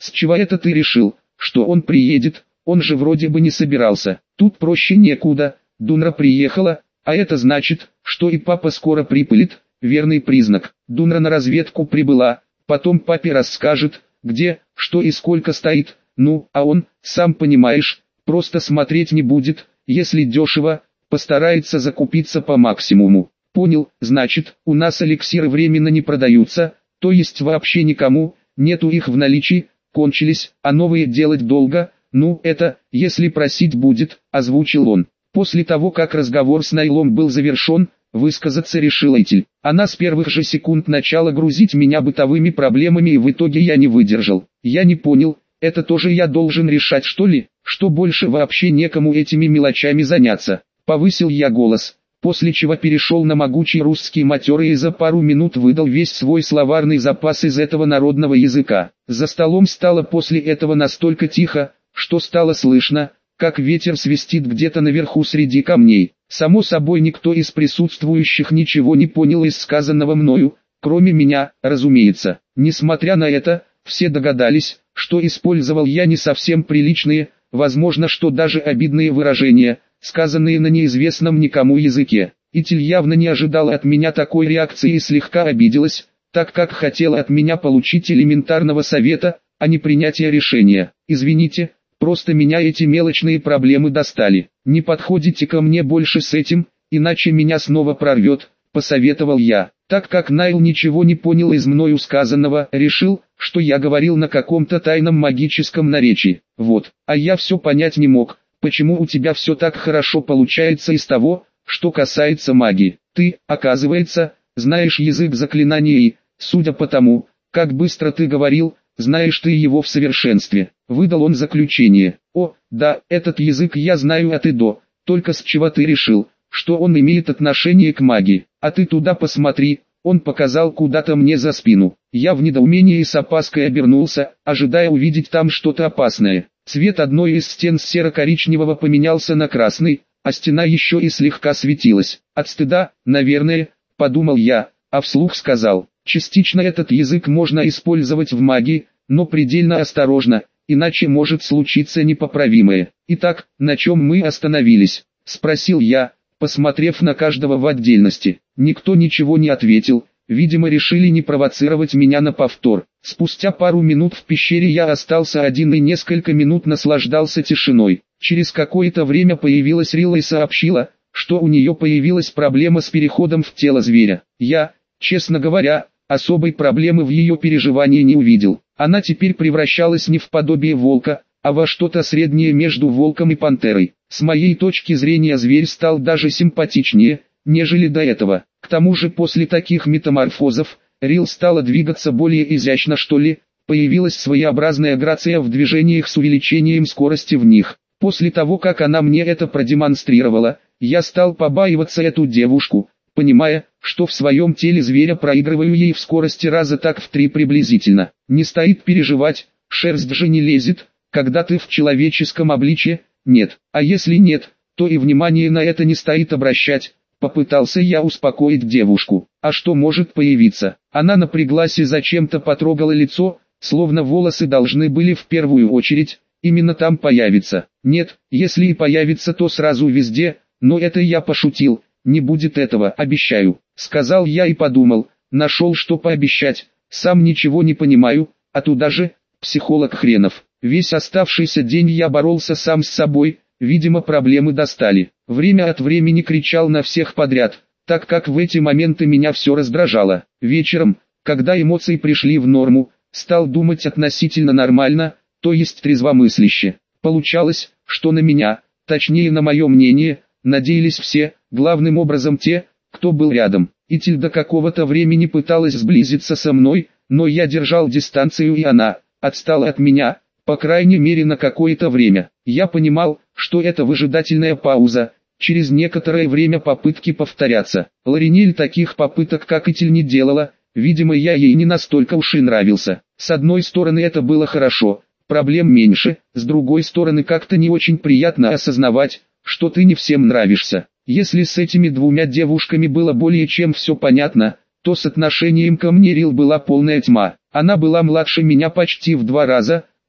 С чего это ты решил, что он приедет? Он же вроде бы не собирался. Тут проще некуда. Дунра приехала, а это значит, что и папа скоро припылит. Верный признак. Дунра на разведку прибыла, потом папе расскажет, где, что и сколько стоит. Ну, а он, сам понимаешь, просто смотреть не будет. Если дешево, постарается закупиться по максимуму. Понял, значит, у нас эликсиры временно не продаются, то есть вообще никому, нету их в наличии, кончились, а новые делать долго. Ну, это, если просить будет, озвучил он. После того, как разговор с Найлом был завершен, высказаться решил Этель. Она с первых же секунд начала грузить меня бытовыми проблемами, и в итоге я не выдержал. Я не понял, это тоже я должен решать, что ли? Что больше вообще некому этими мелочами заняться? Повысил я голос, после чего перешел на могучий русский матерый и за пару минут выдал весь свой словарный запас из этого народного языка. За столом стало после этого настолько тихо, что стало слышно, как ветер свистит где-то наверху среди камней. Само собой, никто из присутствующих ничего не понял из сказанного мною, кроме меня, разумеется. Несмотря на это, все догадались, что использовал я не совсем приличные, возможно, что даже обидные выражения, сказанные на неизвестном никому языке. Этель явно не ожидала от меня такой реакции и слегка обиделась, так как хотела от меня получить элементарного совета, а не принятия решения. «Извините, просто меня эти мелочные проблемы достали. Не подходите ко мне больше с этим, иначе меня снова прорвет», — посоветовал я. Так как Найл ничего не понял из мною сказанного, решил, что я говорил на каком-то тайном магическом наречии. Вот, а я все понять не мог, почему у тебя все так хорошо получается из того, что касается магии. Ты, оказывается, знаешь язык заклинаний и, судя по тому, как быстро ты говорил, знаешь ты его в совершенстве. Выдал он заключение. О, да, этот язык я знаю от и до, только с чего ты решил, что он имеет отношение к магии? А ты туда посмотри. Он показал куда-то мне за спину. Я в недоумении и с опаской обернулся, ожидая увидеть там что-то опасное. Цвет одной из стен с серо-коричневого поменялся на красный, а стена еще и слегка светилась. От стыда, наверное, подумал я, а вслух сказал: частично этот язык можно использовать в магии, но предельно осторожно, иначе может случиться непоправимое. Итак, на чем мы остановились? Спросил я, посмотрев на каждого в отдельности. Никто ничего не ответил, видимо решили не провоцировать меня на повтор. Спустя пару минут в пещере я остался один и несколько минут наслаждался тишиной. Через какое-то время появилась Рилла и сообщила, что у нее появилась проблема с переходом в тело зверя. Я, честно говоря, особой проблемы в ее переживании не увидел. Она теперь превращалась не в подобие волка, а во что-то среднее между волком и пантерой. С моей точки зрения зверь стал даже симпатичнее, нежели до этого. К тому же после таких метаморфозов, Рил стала двигаться более изящно, что ли, появилась своеобразная грация в движениях с увеличением скорости в них. После того, как она мне это продемонстрировала, я стал побаиваться эту девушку, понимая, что в своем теле зверя проигрываю ей в скорости раза так в 3 приблизительно. Не стоит переживать, шерсть же не лезет, когда ты в человеческом обличье. Нет, а если нет, то и внимание на это не стоит обращать. Попытался я успокоить девушку. А что может появиться? Она напряглась и зачем-то потрогала лицо, словно волосы должны были в первую очередь именно там появиться. Нет, если и появится, то сразу везде, но это я пошутил, не будет этого, обещаю. Сказал я и подумал, нашел что пообещать, сам ничего не понимаю, а туда же, психолог хренов. Весь оставшийся день я боролся сам с собой, видимо проблемы достали. Время от времени кричал на всех подряд, так как в эти моменты меня все раздражало. Вечером, когда эмоции пришли в норму, стал думать относительно нормально, то есть трезвомысляще. Получалось, что на меня, точнее на мое мнение, надеялись все, главным образом те, кто был рядом. Этель до какого-то времени пыталась сблизиться со мной, но я держал дистанцию, и она отстала от меня, по крайней мере на какое-то время. Я понимал, что это выжидательная пауза, через некоторое время попытки повторятся. Ларинель таких попыток как Этель не делала, видимо я ей не настолько уж и нравился. С одной стороны это было хорошо, проблем меньше, с другой стороны как-то не очень приятно осознавать, что ты не всем нравишься. Если с этими двумя девушками было более чем все понятно, то с отношением ко мне Рил была полная тьма. Она была младше меня почти в 2 раза,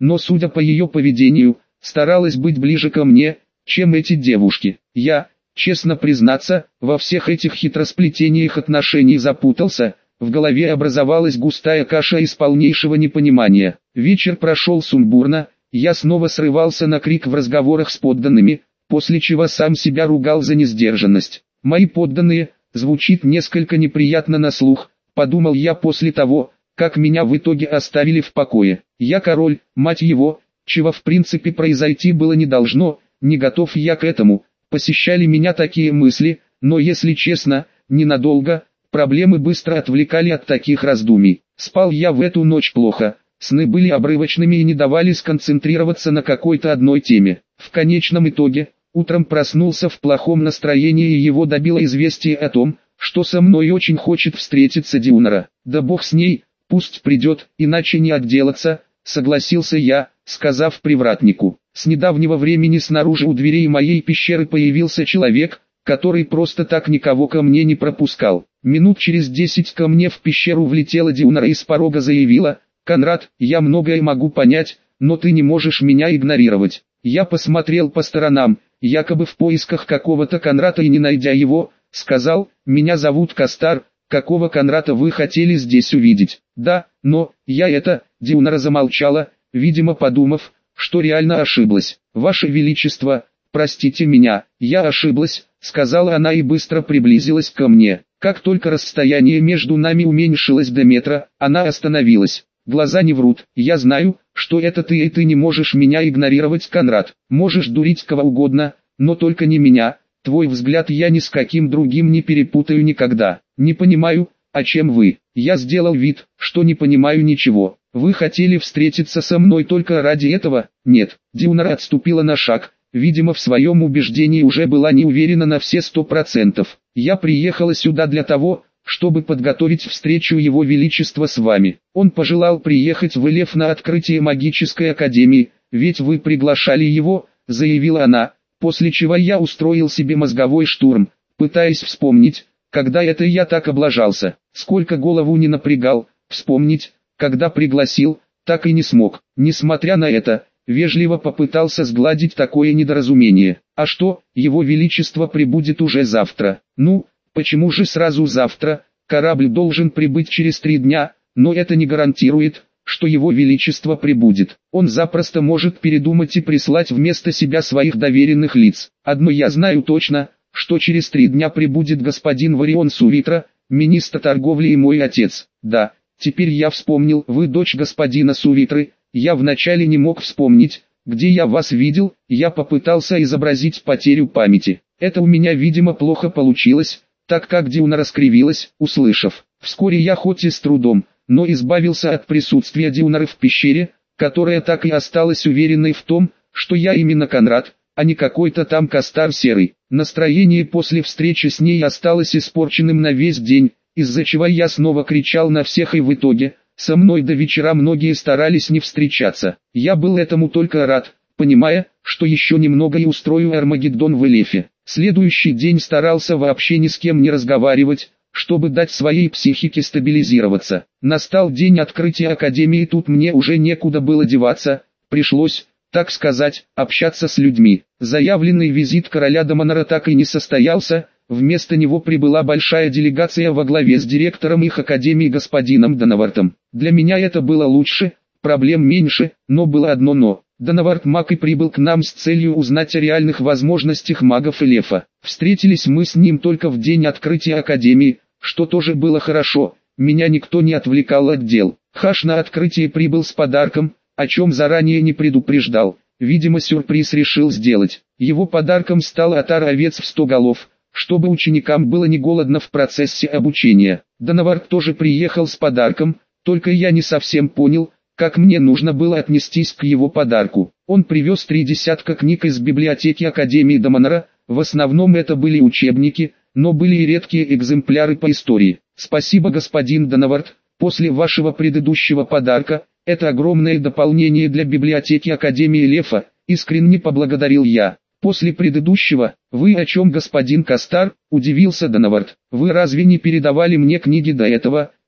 но судя по ее поведению, старалась быть ближе ко мне, чем эти девушки. Я, честно признаться, во всех этих хитросплетениях отношений запутался, в голове образовалась густая каша из полнейшего непонимания. Вечер прошел сумбурно, я снова срывался на крик в разговорах с подданными, после чего сам себя ругал за несдержанность. «Мои подданные» звучит несколько неприятно на слух, подумал я после того, как меня в итоге оставили в покое. Я король, мать его, чего в принципе произойти было не должно, не готов я к этому. Посещали меня такие мысли, но если честно, ненадолго, проблемы быстро отвлекали от таких раздумий. Спал я в эту ночь плохо, сны были обрывочными и не давали сконцентрироваться на какой-то одной теме. В конечном итоге, утром проснулся в плохом настроении и его добило известие о том, что со мной очень хочет встретиться Дюнара. Да бог с ней, пусть придет, иначе не отделаться, согласился я, сказав привратнику. С недавнего времени снаружи у дверей моей пещеры появился человек, который просто так никого ко мне не пропускал. Минут через 10 ко мне в пещеру влетела Дюнара и с порога заявила: «Конрад, я многое могу понять, но ты не можешь меня игнорировать». Я посмотрел по сторонам, якобы в поисках какого-то Конрада, и не найдя его, сказал: «Меня зовут Кастар, какого Конрада вы хотели здесь увидеть?» «Да, но, Дюнара замолчала, видимо подумав, что реально ошиблась. «Ваше Величество, простите меня, я ошиблась», — сказала она и быстро приблизилась ко мне. Как только расстояние между нами уменьшилось до метра, она остановилась. «Глаза не врут, я знаю, что это ты, и ты не можешь меня игнорировать, Конрад. Можешь дурить кого угодно, но только не меня. Твой взгляд я ни с каким другим не перепутаю никогда. Не понимаю, о чем вы». Я сделал вид, что не понимаю ничего. «Вы хотели встретиться со мной только ради этого?» «Нет». Дюнара отступила на шаг, видимо в своем убеждении уже была не уверена на все 100%. «Я приехала сюда для того, чтобы подготовить встречу Его Величества с вами. Он пожелал приехать в Элеф на открытие магической академии, ведь вы приглашали его», — заявила она, после чего я устроил себе мозговой штурм, пытаясь вспомнить, когда это я так облажался. Сколько голову не напрягал, вспомнить, когда пригласил, так и не смог. Несмотря на это, вежливо попытался сгладить такое недоразумение. «А что, Его Величество прибудет уже завтра?» «Ну, почему же сразу завтра? Корабль должен прибыть через 3 дня, но это не гарантирует, что Его Величество прибудет. Он запросто может передумать и прислать вместо себя своих доверенных лиц. Одно я знаю точно, что через 3 дня прибудет господин Варион Сувитра, министр торговли и мой отец. Да, теперь я вспомнил, вы дочь господина Сувитры. Я вначале не мог вспомнить, где я вас видел». Я попытался изобразить потерю памяти. Это у меня видимо плохо получилось, так как Дюнара скривилась, услышав. Вскоре я хоть и с трудом, но избавился от присутствия Дюнары в пещере, которая так и осталась уверенной в том, что я именно Конрад, а не какой-то там Кастар Серый. Настроение после встречи с ней осталось испорченным на весь день, из-за чего я снова кричал на всех, и в итоге со мной до вечера многие старались не встречаться. Я был этому только рад, понимая, что еще немного и устрою Армагеддон в Элефе. Следующий день старался вообще ни с кем не разговаривать, чтобы дать своей психике стабилизироваться. Настал день открытия академии, тут мне уже некуда было деваться, пришлось, так сказать, общаться с людьми. Заявленный визит короля Даманара так и не состоялся, вместо него прибыла большая делегация во главе с директором их академии господином Донавартом. Для меня это было лучше, проблем меньше, но было одно но. Донаварт маг и прибыл к нам с целью узнать о реальных возможностях магов Элефа. Встретились мы с ним только в день открытия академии, что тоже было хорошо, меня никто не отвлекал от дел. Хаш на открытие прибыл с подарком, о чем заранее не предупреждал, видимо сюрприз решил сделать. Его подарком стал отар овец в 100 голов, чтобы ученикам было не голодно в процессе обучения. Донаварт тоже приехал с подарком, только я не совсем понял, как мне нужно было отнестись к его подарку. Он привез 3 десятка книг из библиотеки Академии Даманара, в основном это были учебники, но были и редкие экземпляры по истории. «Спасибо, господин Донаварт, после вашего предыдущего подарка, это огромное дополнение для библиотеки Академии Элефа», искренне поблагодарил я. «После предыдущего, вы о чем, господин Кастар?» – удивился Донаварт. «Вы разве не передавали мне книги до этого?»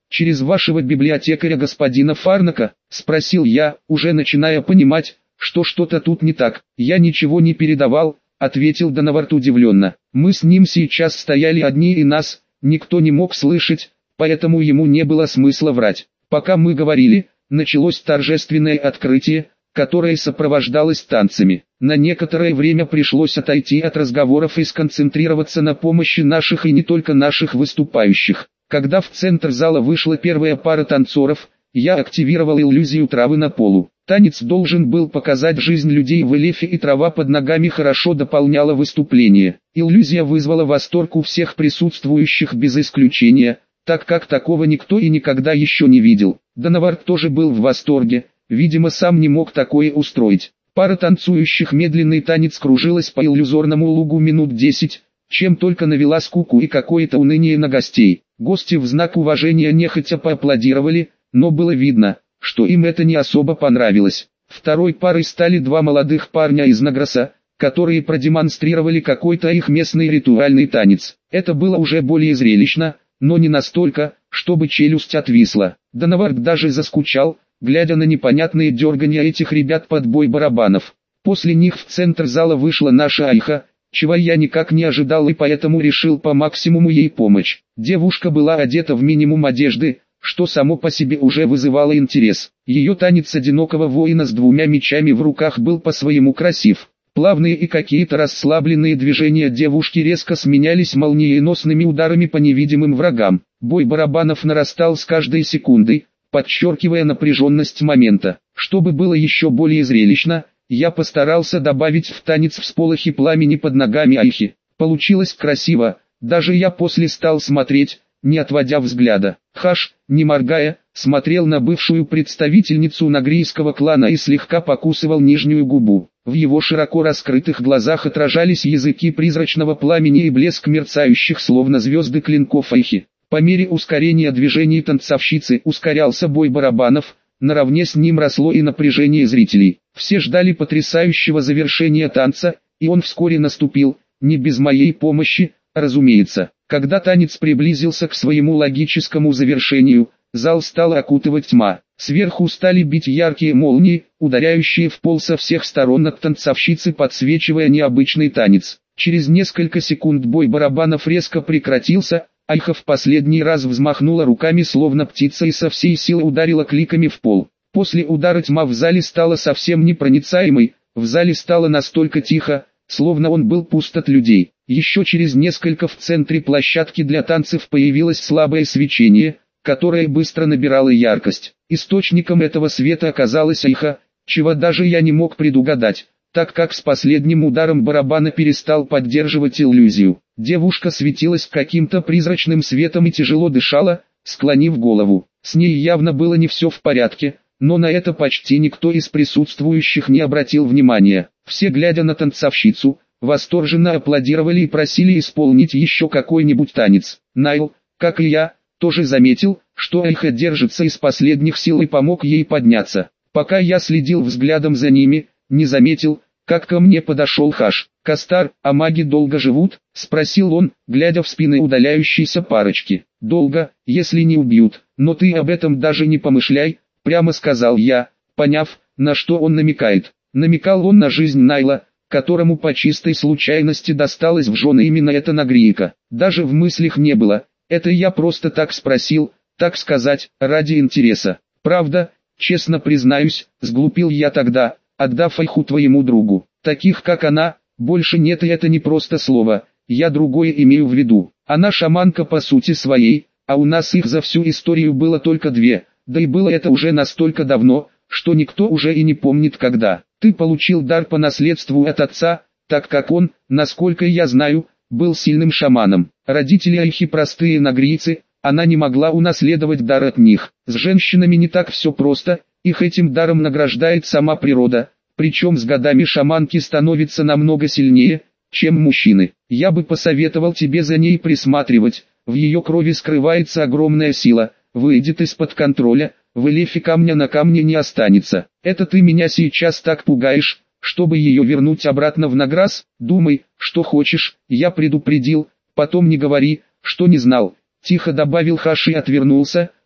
через вашего библиотекаря господина Фарнака?» – спросил я, уже начиная понимать, что что-то тут не так. «Я ничего не передавал», – ответил Донавард удивленно. «Мы с ним сейчас стояли одни и нас никто не мог слышать, поэтому ему не было смысла врать. Пока мы говорили, началось торжественное открытие, которое сопровождалось танцами. На некоторое время пришлось отойти от разговоров и сконцентрироваться на помощи наших и не только наших выступающих. Когда в центр зала вышла первая пара танцоров, я активировал иллюзию травы на полу. Танец должен был показать жизнь людей в элефе, и трава под ногами хорошо дополняла выступление. Иллюзия вызвала восторг у всех присутствующих без исключения, так как такого никто и никогда еще не видел. Донавард тоже был в восторге, видимо сам не мог такое устроить. Пара танцующих медленный танец кружилась по иллюзорному лугу минут 10, чем только навела скуку и какое-то уныние на гостей. Гости в знак уважения нехотя поаплодировали, но было видно, что им это не особо понравилось. Второй парой стали два молодых парня из Нагроса, которые продемонстрировали какой-то их местный ритуальный танец. Это было уже более зрелищно, но не настолько, чтобы челюсть отвисла. Донавард даже заскучал, глядя на непонятные дергания этих ребят под бой барабанов. После них в центр зала вышла наша Айха, чего я никак не ожидал и поэтому решил по максимуму ей помочь. Девушка была одета в минимум одежды, что само по себе уже вызывало интерес. Ее танец одинокого воина с двумя мечами в руках был по-своему красив. Плавные и какие-то расслабленные движения девушки резко сменялись молниеносными ударами по невидимым врагам. Бой барабанов нарастал с каждой секундой, подчеркивая напряженность момента. Чтобы было еще более зрелищно, я постарался добавить в танец всполохи пламени под ногами Айхи. Получилось красиво, даже я после стал смотреть, не отводя взгляда. Хаш, не моргая, смотрел на бывшую представительницу нагрийского клана и слегка покусывал нижнюю губу. В его широко раскрытых глазах отражались языки призрачного пламени и блеск мерцающих словно звезды клинков Айхи. По мере ускорения движений танцовщицы ускорялся бой барабанов, наравне с ним росло и напряжение зрителей. Все ждали потрясающего завершения танца, и он вскоре наступил, не без моей помощи, разумеется. Когда танец приблизился к своему логическому завершению, зал стал окутывать тьма. Сверху стали бить яркие молнии, ударяющие в пол со всех сторон от танцовщицы, подсвечивая необычный танец. Через несколько секунд бой барабанов резко прекратился, Айха в последний раз взмахнула руками словно птица и со всей силы ударила кликами в пол. После удара тьма в зале стала совсем непроницаемой, в зале стало настолько тихо, словно он был пуст от людей. Еще через несколько в центре площадки для танцев появилось слабое свечение, которое быстро набирало яркость. Источником этого света оказалась Айха, чего даже я не мог предугадать, так как с последним ударом барабана перестал поддерживать иллюзию. Девушка светилась каким-то призрачным светом и тяжело дышала, склонив голову. С ней явно было не все в порядке, но на это почти никто из присутствующих не обратил внимания. Все, глядя на танцовщицу, восторженно аплодировали и просили исполнить еще какой-нибудь танец. Найл, как и я, тоже заметил, что Айха держится из последних сил и помог ей подняться. Пока я следил взглядом за ними, не заметил, как ко мне подошел Хаш. «Кастар, а маги долго живут?» – спросил он, глядя в спины удаляющейся парочки. «Долго, если не убьют, но ты об этом даже не помышляй», – прямо сказал я, поняв, на что он намекает. Намекал он на жизнь Найла, которому по чистой случайности досталась в жены именно эта нагрийка. Даже в мыслях не было, это я просто так спросил, так сказать, ради интереса. Правда, честно признаюсь, сглупил я тогда, отдав Айху твоему другу. Таких как она, больше нет, и это не просто слово, я другое имею в виду. Она шаманка по сути своей, а у нас их за всю историю было только две, да и было это уже настолько давно, что никто уже и не помнит когда. Ты получил дар по наследству от отца, так как он, насколько я знаю, был сильным шаманом. Родители Айхи простые нагрийцы, она не могла унаследовать дар от них. С женщинами не так все просто, их этим даром награждает сама природа, причем с годами шаманки становятся намного сильнее, чем мужчины. Я бы посоветовал тебе за ней присматривать, в ее крови скрывается огромная сила, выйдет из-под контроля, в элефе камня на камне не останется. Это ты меня сейчас так пугаешь, чтобы ее вернуть обратно в Награс? Думай, что хочешь, я предупредил, потом не говори, что не знал. Тихо добавил Хаш и отвернулся,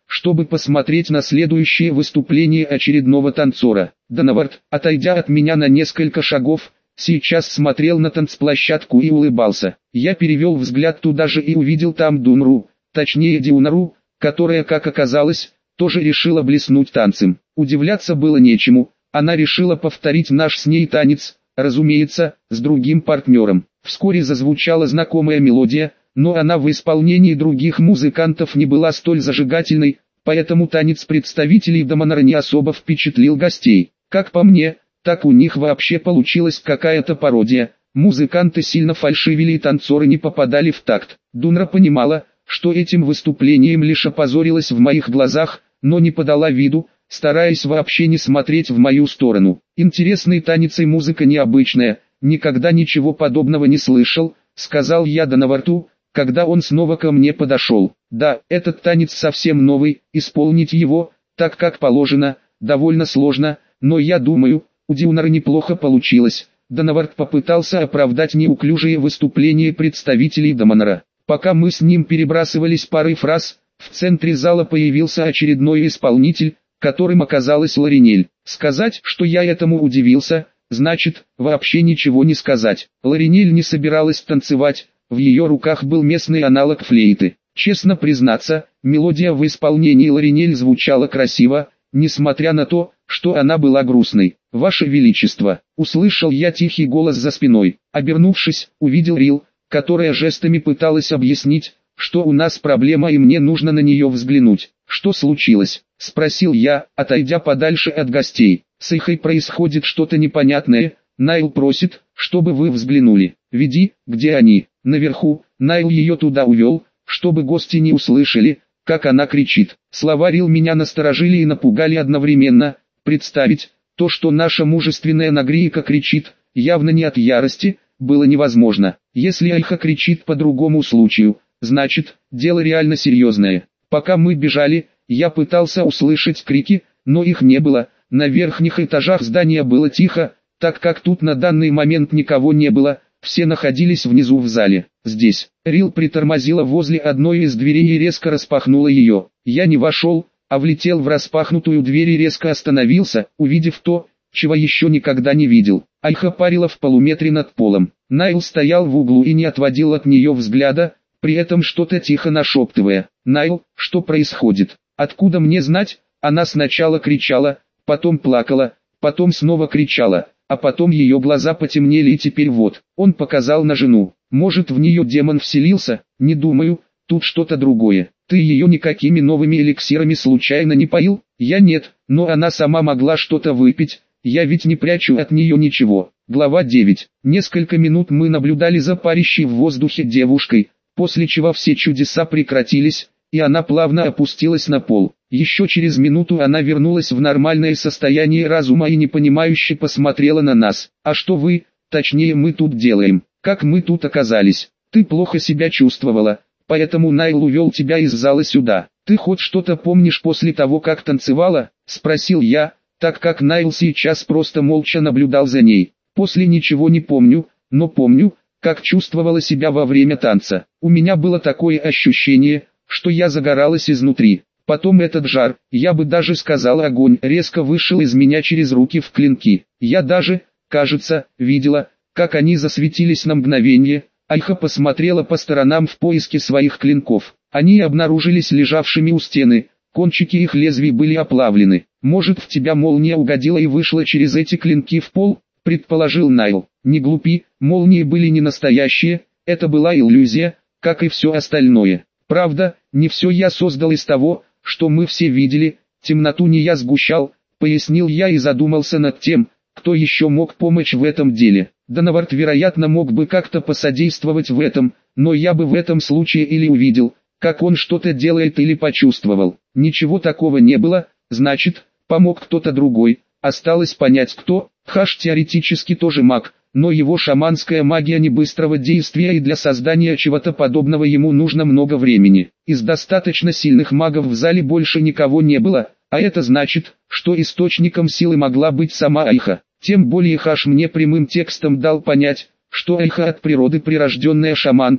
чтобы посмотреть на следующее выступление очередного танцора. Донавард, отойдя от меня на несколько шагов, сейчас смотрел на танцплощадку и улыбался. Я перевел взгляд туда же и увидел там Дунру, точнее Дюнару, которая, как оказалось, тоже решила блеснуть танцем. Удивляться было нечему, она решила повторить наш с ней танец, разумеется, с другим партнером. Вскоре зазвучала знакомая мелодия, но она в исполнении других музыкантов не была столь зажигательной, поэтому танец представителей Даманара не особо впечатлил гостей. Как по мне, так у них вообще получилась какая-то пародия. Музыканты сильно фальшивили и танцоры не попадали в такт. Дунра понимала, что этим выступлением лишь опозорилась в моих глазах, но не подала виду, стараясь вообще не смотреть в мою сторону. Интересный танец и музыка необычная, никогда ничего подобного не слышал, сказал я Донаварту, когда он снова ко мне подошел. Да, этот танец совсем новый, исполнить его, так как положено, довольно сложно, но я думаю, у Дюнара неплохо получилось. Донавард попытался оправдать неуклюжее выступление представителей Даманара. Пока мы с ним перебрасывались парой фраз, в центре зала появился очередной исполнитель, которым оказалась Ларинель. Сказать, что я этому удивился, значит, вообще ничего не сказать. Ларинель не собиралась танцевать, в ее руках был местный аналог флейты. Честно признаться, мелодия в исполнении Ларинель звучала красиво, несмотря на то, что она была грустной. «Ваше Величество!» — услышал я тихий голос за спиной. Обернувшись, увидел Рил, которая жестами пыталась объяснить, что у нас проблема и мне нужно на нее взглянуть. «Что случилось?» — спросил я, отойдя подальше от гостей. «С Ихой происходит что-то непонятное, Найл просит, чтобы вы взглянули. Веди, где они?» «Наверху». Найл ее туда увел, чтобы гости не услышали, как она кричит. Слова Рил меня насторожили и напугали одновременно. Представить, то, что наша мужественная Нагрийка кричит, явно не от ярости, было невозможно. Если Айха кричит по другому случаю, значит, дело реально серьезное. Пока мы бежали, я пытался услышать крики, но их не было. На верхних этажах здания было тихо, так как тут на данный момент никого не было, все находились внизу в зале. Здесь. Рил притормозила возле одной из дверей и резко распахнула ее. Я не вошел, а влетел в распахнутую дверь и резко остановился, увидев то, чего еще никогда не видел. Айха парила в полуметре над полом. Найл стоял в углу и не отводил от нее взгляда, при этом что-то тихо нашептывая. «Найл, что происходит? Откуда мне знать?» Она сначала кричала, потом плакала, потом снова кричала, а потом ее глаза потемнели и теперь вот. Он показал на жену. «Может, в нее демон вселился? Не думаю, тут что-то другое. Ты ее никакими новыми эликсирами случайно не поил?» «Я нет, но она сама могла что-то выпить. Я ведь не прячу от нее ничего». Глава 9. Несколько минут мы наблюдали за парящей в воздухе девушкой, после чего все чудеса прекратились, и она плавно опустилась на пол. Еще через минуту она вернулась в нормальное состояние разума и непонимающе посмотрела на нас. «А что вы, точнее мы тут делаем? Как мы тут оказались? Ты плохо себя чувствовала, поэтому Найл увел тебя из зала сюда. Ты хоть что-то помнишь после того, как танцевала?» — спросил я, так как Найл сейчас просто молча наблюдал за ней. «После ничего не помню, но помню, как чувствовала себя во время танца. У меня было такое ощущение, что я загоралась изнутри. Потом этот жар, я бы даже сказал огонь, резко вышел из меня через руки в клинки. Я даже, кажется, видела, как они засветились на мгновение». Айха посмотрела по сторонам в поиске своих клинков. Они обнаружились лежавшими у стены, кончики их лезвий были оплавлены. «Может, в тебя молния угодила и вышла через эти клинки в пол?» — предположил Найл. «Не глупи, молнии были не настоящие, это была иллюзия, как и все остальное. Правда, не все я создал из того, что мы все видели, темноту не я сгущал», — пояснил я и задумался над тем, кто еще мог помочь в этом деле. Донавард, вероятно, мог бы как-то посодействовать в этом, но я бы в этом случае или увидел, как он что-то делает, или почувствовал. Ничего такого не было, значит, помог кто-то другой. Осталось понять кто. Хаш теоретически тоже маг, но его шаманская магия не быстрого действия, и для создания чего-то подобного ему нужно много времени. Из достаточно сильных магов в зале больше никого не было, а это значит, что источником силы могла быть сама Айха. Тем более Хаш мне прямым текстом дал понять, что Айха от природы прирожденная шаманка,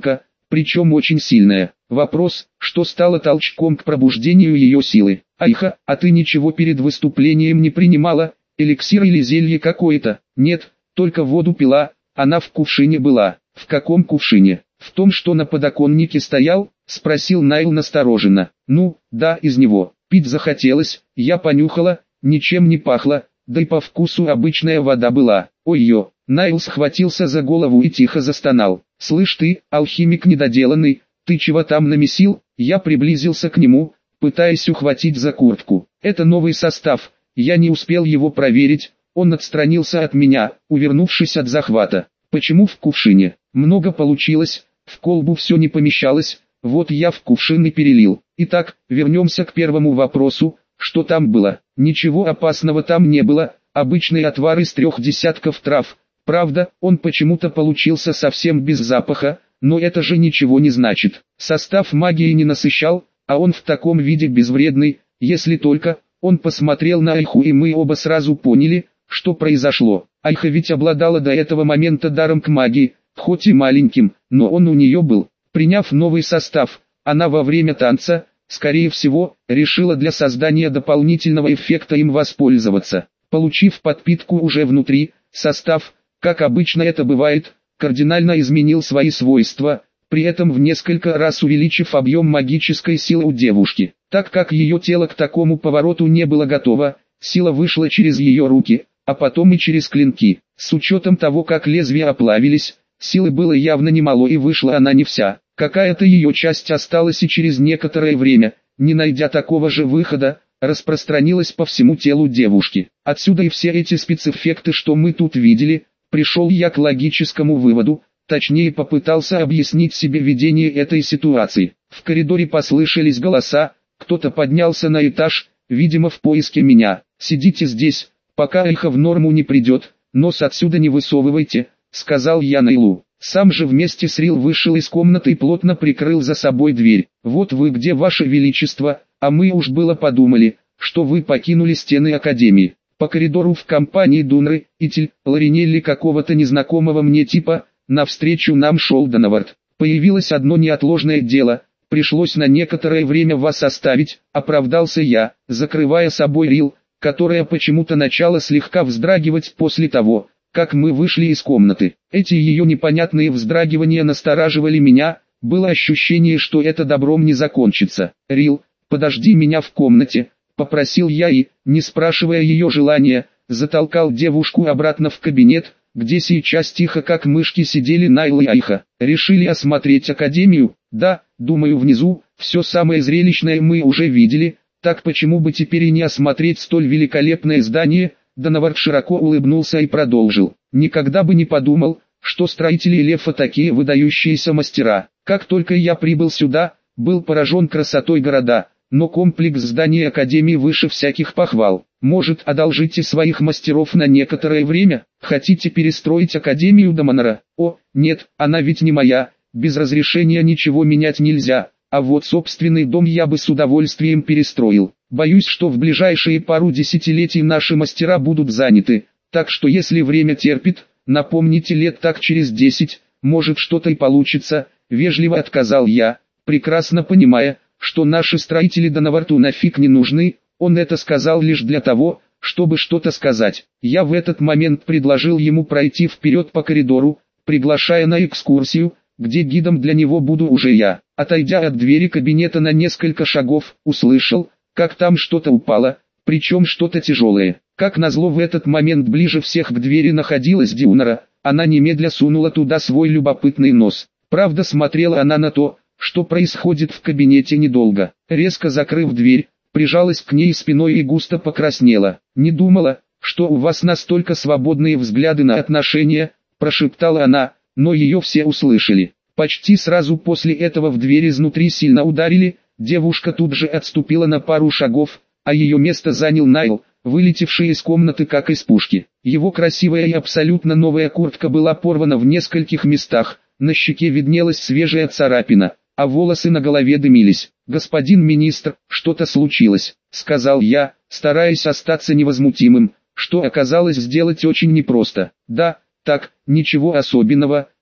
причем очень сильная. Вопрос, что стало толчком к пробуждению ее силы. Айха, а ты ничего перед выступлением не принимала? Эликсир или зелье какое-то? Нет, только воду пила, она в кувшине была. В каком кувшине? В том, что на подоконнике стоял? Спросил Найл настороженно. Ну, да, из него. Пить захотелось, я понюхала, ничем не пахло, да и по вкусу обычная вода была. Ой-ё, Найл схватился за голову и тихо застонал. Слышь ты, алхимик недоделанный, ты чего там намесил? Я приблизился к нему, пытаясь ухватить за куртку. Это новый состав, я не успел его проверить, он отстранился от меня, увернувшись от захвата. Почему в кувшине? Много получилось, в колбу все не помещалось, вот я в кувшин и перелил. Итак, вернемся к первому вопросу, что там было. Ничего опасного там не было, обычный отвар из 3 десятков трав. Правда, он почему-то получился совсем без запаха, но это же ничего не значит. Состав магии не насыщал, а он в таком виде безвредный, если только... Он посмотрел на Айху, и мы оба сразу поняли, что произошло. Айха ведь обладала до этого момента даром к магии, хоть и маленьким, но он у нее был. Приняв новый состав, она во время танца, скорее всего, решила для создания дополнительного эффекта им воспользоваться. Получив подпитку уже внутри, состав, как обычно это бывает, кардинально изменил свои свойства, при этом в несколько раз увеличив объем магической силы у девушки. Так как ее тело к такому повороту не было готово, сила вышла через ее руки, а потом и через клинки. С учетом того, как лезвия оплавились, силы было явно немало, и вышла она не вся. Какая-то ее часть осталась, и через некоторое время, не найдя такого же выхода, распространилась по всему телу девушки. Отсюда и все эти спецэффекты, что мы тут видели. Пришел я к логическому выводу, точнее попытался объяснить себе видение этой ситуации. В коридоре послышались голоса, кто-то поднялся на этаж, видимо в поиске меня. «Сидите здесь, пока Айха в норму не придет, нос отсюда не высовывайте», — сказал я Найлу. Сам же вместе с Рил вышел из комнаты и плотно прикрыл за собой дверь. «Вот вы где, ваше величество, а мы уж было подумали, что вы покинули стены Академии». По коридору в компании Дунры, Итель, Ларинелли какого-то незнакомого мне типа, навстречу нам шел Донавард. «Появилось одно неотложное дело, пришлось на некоторое время вас оставить», — оправдался я, закрывая собой Рил, которая почему-то начала слегка вздрагивать после того, как мы вышли из комнаты. Эти ее непонятные вздрагивания настораживали меня, было ощущение, что это добром не закончится. «Рил, подожди меня в комнате», — попросил я и, не спрашивая ее желания, затолкал девушку обратно в кабинет, где сейчас тихо как мышки сидели Найл и Айха. «Решили осмотреть Академию?» «Да, думаю, внизу, все самое зрелищное мы уже видели, так почему бы теперь и не осмотреть столь великолепное здание?» Донавард широко улыбнулся и продолжил. «Никогда бы не подумал, что строители Лефа такие выдающиеся мастера. Как только я прибыл сюда, был поражен красотой города, но комплекс зданий Академии выше всяких похвал. Может, одолжите своих мастеров на некоторое время? Хотите перестроить Академию Даманара? О, нет, она ведь не моя, без разрешения ничего менять нельзя, а вот собственный дом я бы с удовольствием перестроил. Боюсь, что в ближайшие пару десятилетий наши мастера будут заняты, так что если время терпит, напомните лет так через 10, может что-то и получится», — вежливо отказал я, прекрасно понимая, что наши строители Донаварту нафиг не нужны. Он это сказал лишь для того, чтобы что-то сказать. Я в этот момент предложил ему пройти вперед по коридору, приглашая на экскурсию, где гидом для него буду уже я. Отойдя от двери кабинета на несколько шагов, услышал, как там что-то упало, причем что-то тяжелое. Как назло, в этот момент ближе всех к двери находилась Дюнара. Она немедля сунула туда свой любопытный нос. Правда, смотрела она на то, что происходит в кабинете, недолго. Резко закрыв дверь, прижалась к ней спиной и густо покраснела. «Не думала, что у вас настолько свободные взгляды на отношения», — прошептала она, но ее все услышали. Почти сразу после этого в дверь изнутри сильно ударили, девушка тут же отступила на пару шагов, а ее место занял Найл, вылетевший из комнаты как из пушки. Его красивая и абсолютно новая куртка была порвана в нескольких местах, на щеке виднелась свежая царапина, а волосы на голове дымились. «Господин министр, что-то случилось», — сказал я, стараясь остаться невозмутимым, что оказалось сделать очень непросто. «Да, так, ничего особенного»,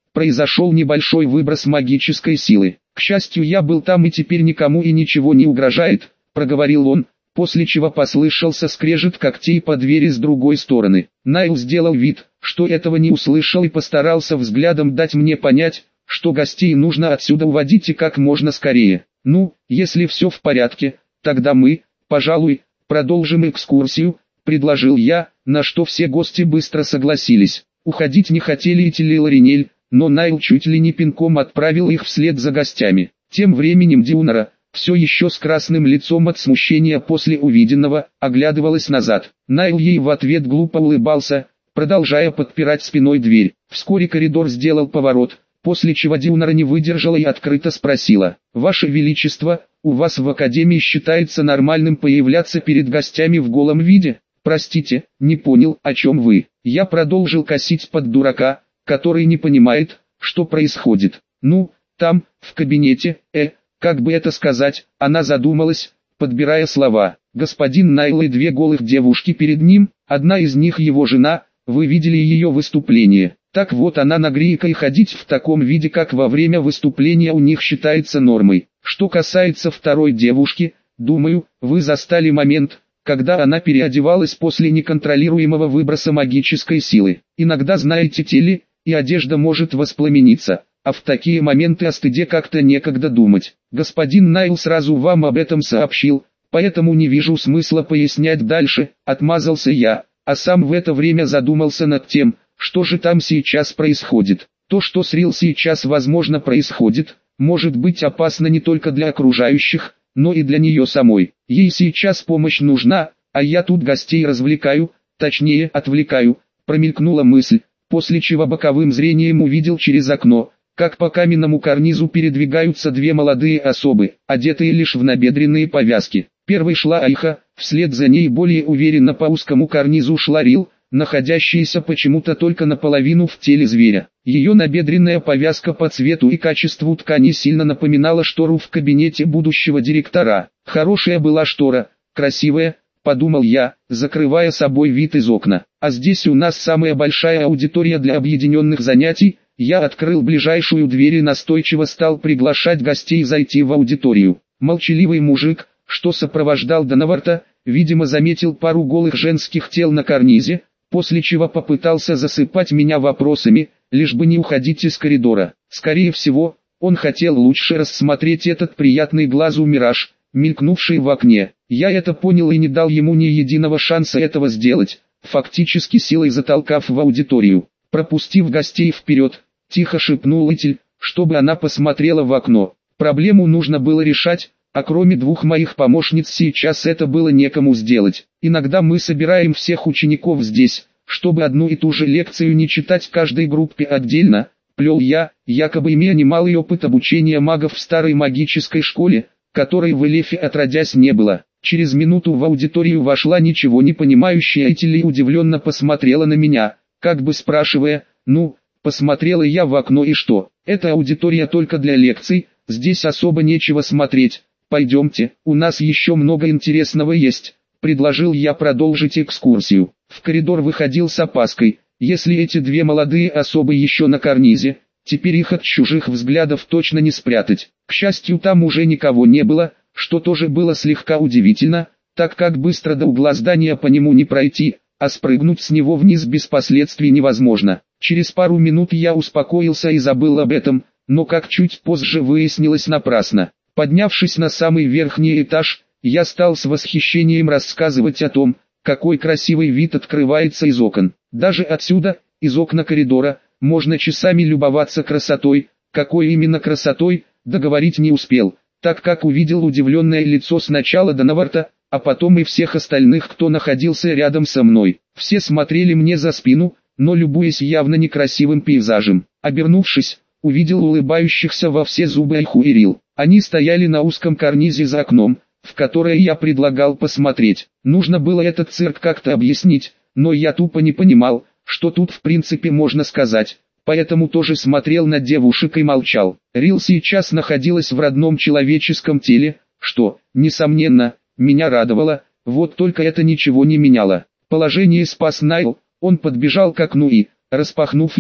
произошел небольшой выброс магической силы. К счастью, я был там и теперь никому и ничего не угрожает, проговорил он, после чего послышался скрежет когтей по двери с другой стороны. Найл сделал вид, что этого не услышал и постарался взглядом дать мне понять, что гостей нужно отсюда уводить и как можно скорее. Ну, если все в порядке, тогда мы, пожалуй, продолжим экскурсию, предложил я, на что все гости быстро согласились. Уходить не хотели и Тиль и Ларинель, но Найл чуть ли не пинком отправил их вслед за гостями. Тем временем Дюнара, все еще с красным лицом от смущения после увиденного, оглядывалась назад. Найл ей в ответ глупо улыбался, продолжая подпирать спиной дверь. Вскоре коридор сделал поворот, после чего Дюнара не выдержала и открыто спросила: «Ваше Величество, у вас в Академии считается нормальным появляться перед гостями в голом виде?» «Простите, не понял, о чем вы». Я продолжил косить под дурака, который не понимает, что происходит. «Ну, там, в кабинете, как бы это сказать?» Она задумалась, подбирая слова. «Господин Найл и две голых девушки перед ним, одна из них его жена, вы видели ее выступление. Так вот, она нагрейка и ходить в таком виде, как во время выступления, у них считается нормой. Что касается второй девушки, думаю, вы застали момент, когда она переодевалась после неконтролируемого выброса магической силы. Иногда, знаете ли, и одежда может воспламениться, а в такие моменты о стыде как-то некогда думать. Господин Найл сразу вам об этом сообщил, поэтому не вижу смысла пояснять дальше», — отмазался я, а сам в это время задумался над тем, что же там сейчас происходит. То, что с Рил сейчас возможно происходит, может быть опасно не только для окружающих, но и для нее самой. Ей сейчас помощь нужна, а я тут гостей развлекаю, точнее отвлекаю, промелькнула мысль, после чего боковым зрением увидел через окно, как по каменному карнизу передвигаются две молодые особы, одетые лишь в набедренные повязки. Первой шла Айха, вслед за ней более уверенно по узкому карнизу шла Рил, находящаяся почему-то только наполовину в теле зверя. Ее набедренная повязка по цвету и качеству ткани сильно напоминала штору в кабинете будущего директора. Хорошая была штора, красивая, подумал я, закрывая собой вид из окна. А здесь у нас самая большая аудитория для объединенных занятий. Я открыл ближайшую дверь и настойчиво стал приглашать гостей зайти в аудиторию. Молчаливый мужик, что сопровождал Донаварта, видимо заметил пару голых женских тел на карнизе, после чего попытался засыпать меня вопросами, лишь бы не уходить из коридора. Скорее всего, он хотел лучше рассмотреть этот приятный глазу мираж, мелькнувший в окне. Я это понял и не дал ему ни единого шанса этого сделать, фактически силой затолкав в аудиторию. Пропустив гостей вперед, тихо шепнул Этель, чтобы она посмотрела в окно. Проблему нужно было решать, а кроме двух моих помощниц сейчас это было некому сделать. Иногда мы собираем всех учеников здесь, чтобы одну и ту же лекцию не читать каждой группе отдельно, плел я, якобы имея немалый опыт обучения магов в старой магической школе, которой в Элефе отродясь не было. Через минуту в аудиторию вошла ничего не понимающая Этель и удивленно посмотрела на меня, как бы спрашивая: «Ну, посмотрела я в окно и что? Это аудитория только для лекций, здесь особо нечего смотреть. Пойдемте, у нас еще много интересного есть», — предложил я продолжить экскурсию. В коридор выходил с опаской, если эти две молодые особы еще на карнизе, теперь их от чужих взглядов точно не спрятать. К счастью, там уже никого не было, что тоже было слегка удивительно, так как быстро до угла здания по нему не пройти, а спрыгнуть с него вниз без последствий невозможно. Через пару минут я успокоился и забыл об этом, но как чуть позже выяснилось, напрасно. Поднявшись на самый верхний этаж, я стал с восхищением рассказывать о том, какой красивый вид открывается из окон. Даже отсюда, из окна коридора, можно часами любоваться красотой. Какой именно красотой, договорить не успел, так как увидел удивленное лицо сначала Донаварта, а потом и всех остальных, кто находился рядом со мной. Все смотрели мне за спину, но любуясь явно некрасивым пейзажем. Обернувшись, увидел улыбающихся во все зубы Айху и Рил. Они стояли на узком карнизе за окном, в которое я предлагал посмотреть. Нужно было этот цирк как-то объяснить, но я тупо не понимал, что тут в принципе можно сказать, поэтому тоже смотрел на девушек и молчал. Рил сейчас находилась в родном человеческом теле, что, несомненно, меня радовало, вот только это ничего не меняло. Положение спас Найл, он подбежал к окну и, распахнув его,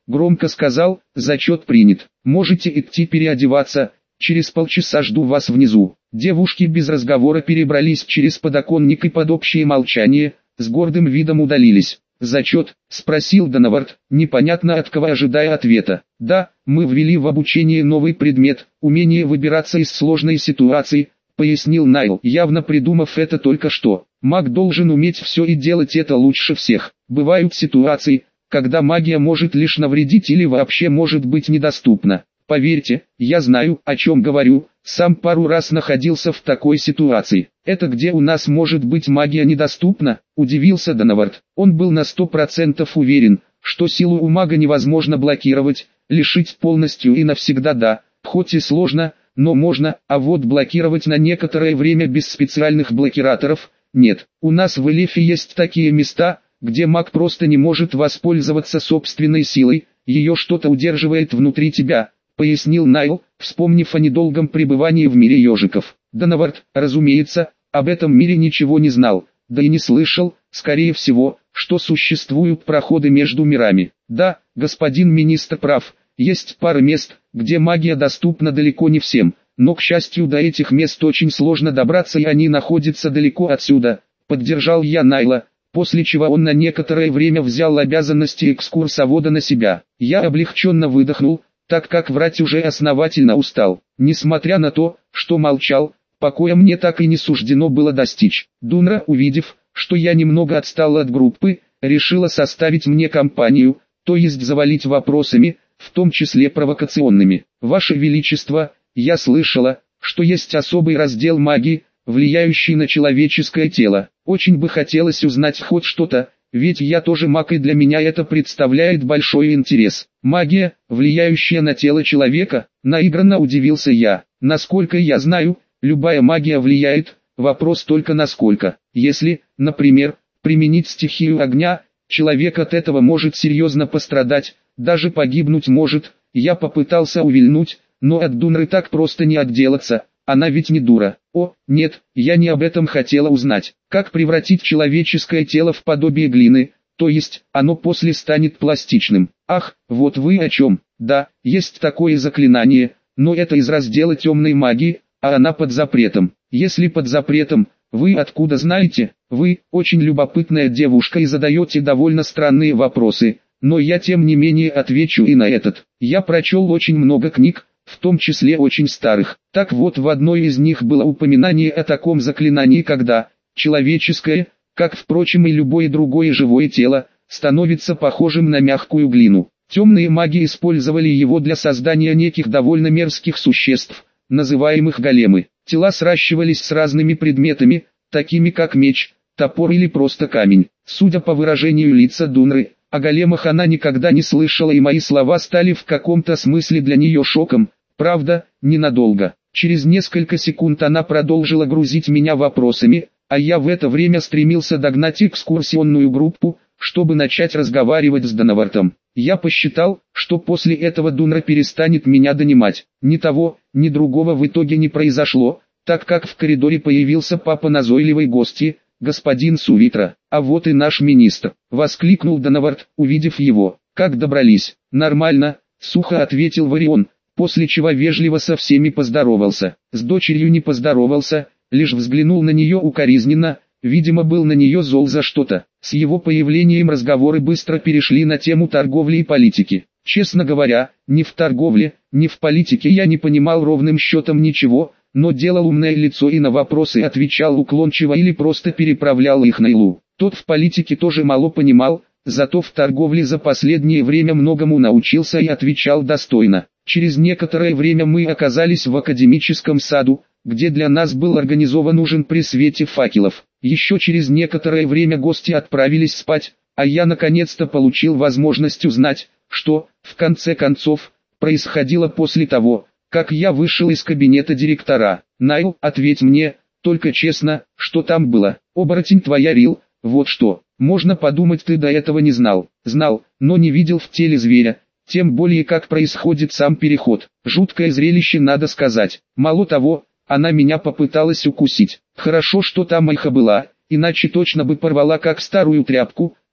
громко сказал: «Зачет принят. Можете идти переодеваться, через полчаса жду вас внизу». Девушки без разговора перебрались через подоконник и под общее молчание, с гордым видом удалились. «Зачет?» – спросил Донавард, непонятно от кого ожидая ответа. «Да, мы ввели в обучение новый предмет, умение выбираться из сложной ситуации», – пояснил Найл, явно придумав это только что. «Маг должен уметь все и делать это лучше всех. Бывают ситуации, когда магия может лишь навредить или вообще может быть недоступна. Поверьте, я знаю, о чем говорю, сам пару раз находился в такой ситуации». «Это где у нас может быть магия недоступна?» – удивился Донавард. Он был на 100% уверен, что силу у мага невозможно блокировать, лишить полностью и навсегда да, хоть и сложно, но можно, а вот блокировать на некоторое время без специальных блокираторов – нет. У нас в Элефе есть такие места, где маг просто не может воспользоваться собственной силой, ее что-то удерживает внутри тебя, пояснил Найл, вспомнив о недолгом пребывании в мире ежиков. Донавард, разумеется, об этом мире ничего не знал, да и не слышал, скорее всего, что существуют проходы между мирами. Да, господин министр прав, есть пара мест, где магия доступна далеко не всем, но к счастью до этих мест очень сложно добраться и они находятся далеко отсюда, поддержал я Найла, после чего он на некоторое время взял обязанности экскурсовода на себя. Я облегченно выдохнул, так как врать уже основательно устал. Несмотря на то, что молчал, покоя мне так и не суждено было достичь. Дунра, увидев, что я немного отстал от группы, решила составить мне компанию, то есть завалить вопросами, в том числе провокационными. «Ваше Величество, я слышала, что есть особый раздел магии, влияющий на человеческое тело. Очень бы хотелось узнать хоть что-то, ведь я тоже маг и для меня это представляет большой интерес». «Магия, влияющая на тело человека?» – наигранно удивился я. «Насколько я знаю, любая магия влияет, вопрос только насколько. Если, например, применить стихию огня, человек от этого может серьезно пострадать, даже погибнуть может». Я попытался увильнуть, но от Дунры так просто не отделаться, она ведь не дура. «О, нет, я не об этом хотела узнать. Как превратить человеческое тело в подобие глины, то есть, оно после станет пластичным?» «Ах, вот вы о чем. Да, есть такое заклинание, но это из раздела темной магии, а она под запретом». «Если под запретом, вы откуда знаете? Вы очень любопытная девушка и задаете довольно странные вопросы, но я тем не менее отвечу и на этот. Я прочел очень много книг, в том числе очень старых. Так вот, в одной из них было упоминание о таком заклинании, когда человеческое, как впрочем и любое другое живое тело, становится похожим на мягкую глину. Темные маги использовали его для создания неких довольно мерзких существ, называемых големы. Тела сращивались с разными предметами, такими как меч, топор или просто камень. Судя по выражению лица Дунры, о големах она никогда не слышала, и мои слова стали в каком-то смысле для нее шоком, правда, ненадолго. Через несколько секунд она продолжила грузить меня вопросами, а я в это время стремился догнать экскурсионную группу, чтобы начать разговаривать с Донавартом. Я посчитал, что после этого Дунра перестанет меня донимать. Ни того, ни другого в итоге не произошло, так как в коридоре появился папа назойливой гости, господин Сувитра. «А вот и наш министр», — воскликнул Донавард, увидев его. «Как добрались?» «Нормально», — сухо ответил Варион, после чего вежливо со всеми поздоровался. С дочерью не поздоровался, лишь взглянул на нее укоризненно, видимо был на нее зол за что-то. С его появлением разговоры быстро перешли на тему торговли и политики. Честно говоря, ни в торговле, ни в политике я не понимал ровным счетом ничего, но делал умное лицо и на вопросы отвечал уклончиво или просто переправлял их Найлу. Тот в политике тоже мало понимал, зато в торговле за последнее время многому научился и отвечал достойно. Через некоторое время мы оказались в академическом саду, где для нас был организован ужин при свете факелов. Еще через некоторое время гости отправились спать, а я наконец-то получил возможность узнать, что, в конце концов, происходило после того, как я вышел из кабинета директора. «Найл, ответь мне, только честно, что там было?» «Оборотень твоя Рил, вот что. Можно подумать, ты до этого не знал». «Знал, но не видел в теле зверя, тем более как происходит сам переход. Жуткое зрелище, надо сказать. Мало того, она меня попыталась укусить. Хорошо, что там Майха была, иначе точно бы порвала как старую тряпку»,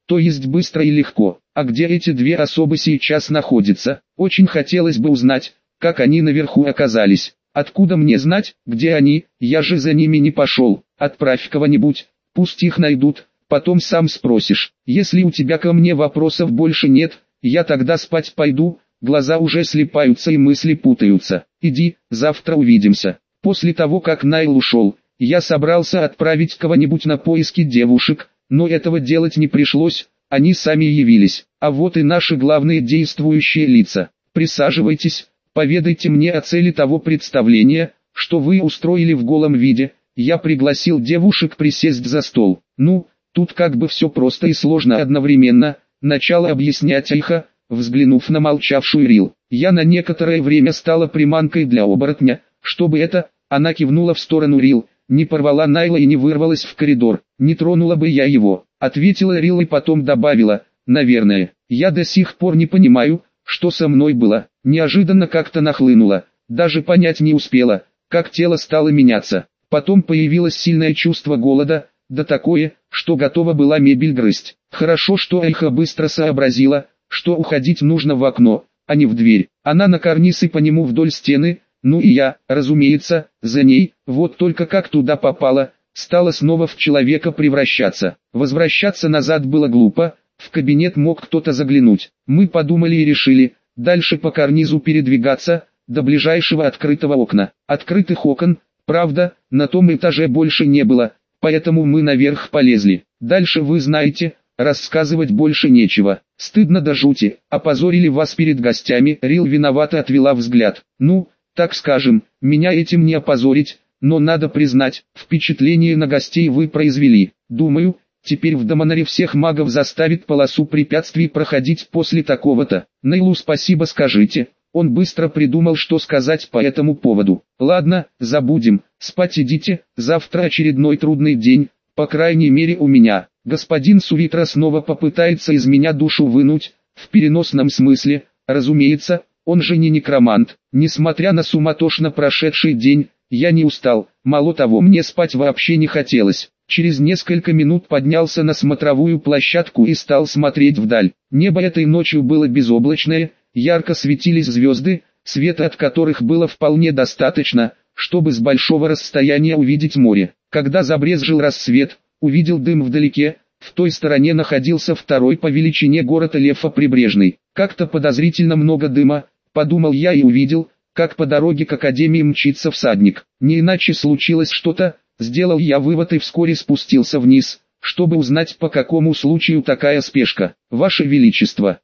то есть быстро и легко. А где эти две особы сейчас находятся? Очень хотелось бы узнать, как они наверху оказались. Откуда мне знать, где они? Я же за ними не пошел. Отправь кого-нибудь, пусть их найдут, потом сам спросишь. Если у тебя ко мне вопросов больше нет, я тогда спать пойду, глаза уже слипаются и мысли путаются. Иди, завтра увидимся. После того, как Найл ушел, я собрался отправить кого-нибудь на поиски девушек, но этого делать не пришлось, они сами явились. А вот и наши главные действующие лица. Присаживайтесь, поведайте мне о цели того представления, что вы устроили в голом виде. Я пригласил девушек присесть за стол. Ну, тут как бы все просто и сложно одновременно, начала объяснять Айха, взглянув на молчавшую Рил. Я на некоторое время стала приманкой для оборотня, чтобы это, она кивнула в сторону Рил, не порвала Найла и не вырвалась в коридор, не тронула бы я его, ответила Рил и потом добавила, наверное, я до сих пор не понимаю, что со мной было, неожиданно как-то нахлынуло, даже понять не успела, как тело стало меняться. Потом появилось сильное чувство голода, да такое, что готова была мебель грызть. Хорошо, что Айха быстро сообразила, что уходить нужно в окно, а не в дверь. Она на карниз и по нему вдоль стены, ну и я, разумеется, за ней, вот только как туда попала, стала снова в человека превращаться. Возвращаться назад было глупо, в кабинет мог кто-то заглянуть. Мы подумали и решили, дальше по карнизу передвигаться, до ближайшего открытого окна. Открытых окон, правда, на том этаже больше не было, поэтому мы наверх полезли. Дальше вы знаете, рассказывать больше нечего. Стыдно до жути, опозорили вас перед гостями. Рил виновато отвела взгляд. Ну, так скажем, меня этим не опозорить, но надо признать, впечатление на гостей вы произвели. Думаю, теперь в Даманаре всех магов заставит полосу препятствий проходить после такого-то. Нейлу спасибо скажите. Он быстро придумал, что сказать по этому поводу. Ладно, забудем, спать идите, завтра очередной трудный день, по крайней мере у меня. Господин Суритра снова попытается из меня душу вынуть, в переносном смысле, разумеется, он же не некромант. Несмотря на суматошно прошедший день, я не устал, мало того, мне спать вообще не хотелось. Через несколько минут поднялся на смотровую площадку и стал смотреть вдаль. Небо этой ночью было безоблачное, ярко светились звезды, света от которых было вполне достаточно, чтобы с большого расстояния увидеть море. Когда забрезжил рассвет, увидел дым вдалеке, в той стороне находился второй по величине город Лефа Прибрежный. Как-то подозрительно много дыма, подумал я и увидел, как по дороге к академии мчится всадник. Не иначе случилось что-то, сделал я вывод и вскоре спустился вниз, чтобы узнать, по какому случаю такая спешка. Ваше Величество,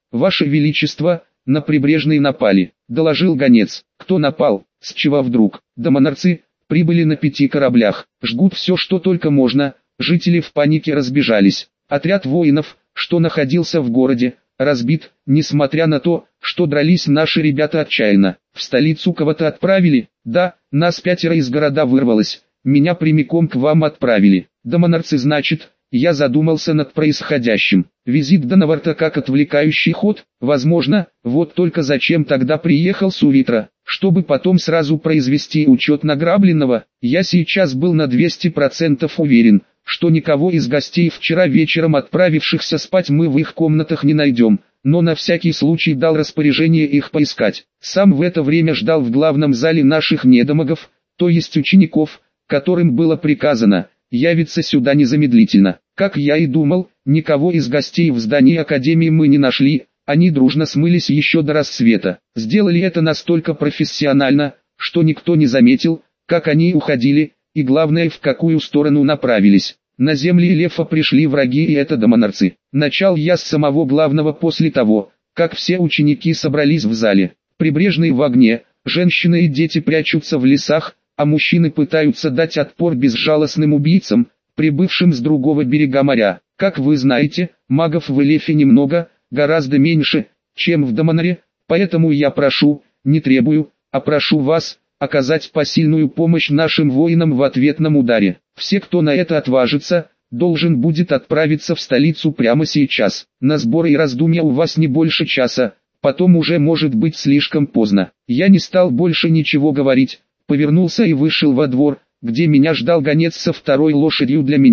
на Прибрежный напали, доложил гонец. Кто напал, с чего вдруг? Даманарцы прибыли на 5 кораблях, жгут все, что только можно, жители в панике разбежались. Отряд воинов, что находился в городе, разбит, несмотря на то, что дрались наши ребята отчаянно. В столицу кого-то отправили? Да, нас 5 из города вырвалось, меня прямиком к вам отправили. Даманарцы, значит. Я задумался над происходящим. Визит Данаварта как отвлекающий ход, возможно, вот только зачем тогда приехал Суритра, чтобы потом сразу произвести учет награбленного. Я сейчас был на 200% уверен, что никого из гостей вчера вечером отправившихся спать мы в их комнатах не найдем, но на всякий случай дал распоряжение их поискать. Сам в это время ждал в главном зале наших недомагов, то есть учеников, которым было приказано явиться сюда незамедлительно. Как я и думал, никого из гостей в здании Академии мы не нашли, они дружно смылись еще до рассвета. Сделали это настолько профессионально, что никто не заметил, как они уходили, и главное, в какую сторону направились. На земли Лефа пришли враги, и это Даманарцы. Начал я с самого главного после того, как все ученики собрались в зале. Прибрежный в огне, женщины и дети прячутся в лесах, а мужчины пытаются дать отпор безжалостным убийцам, прибывшим с другого берега моря. Как вы знаете, магов в Элефе немного, гораздо меньше, чем в Даманаре, поэтому я прошу, не требую, а прошу вас, оказать посильную помощь нашим воинам в ответном ударе. Все, кто на это отважится, должен будет отправиться в столицу прямо сейчас. На сборы и раздумья у вас не больше часа, потом уже может быть слишком поздно. Я не стал больше ничего говорить. Повернулся и вышел во двор, где меня ждал гонец со 2 лошадью для меня.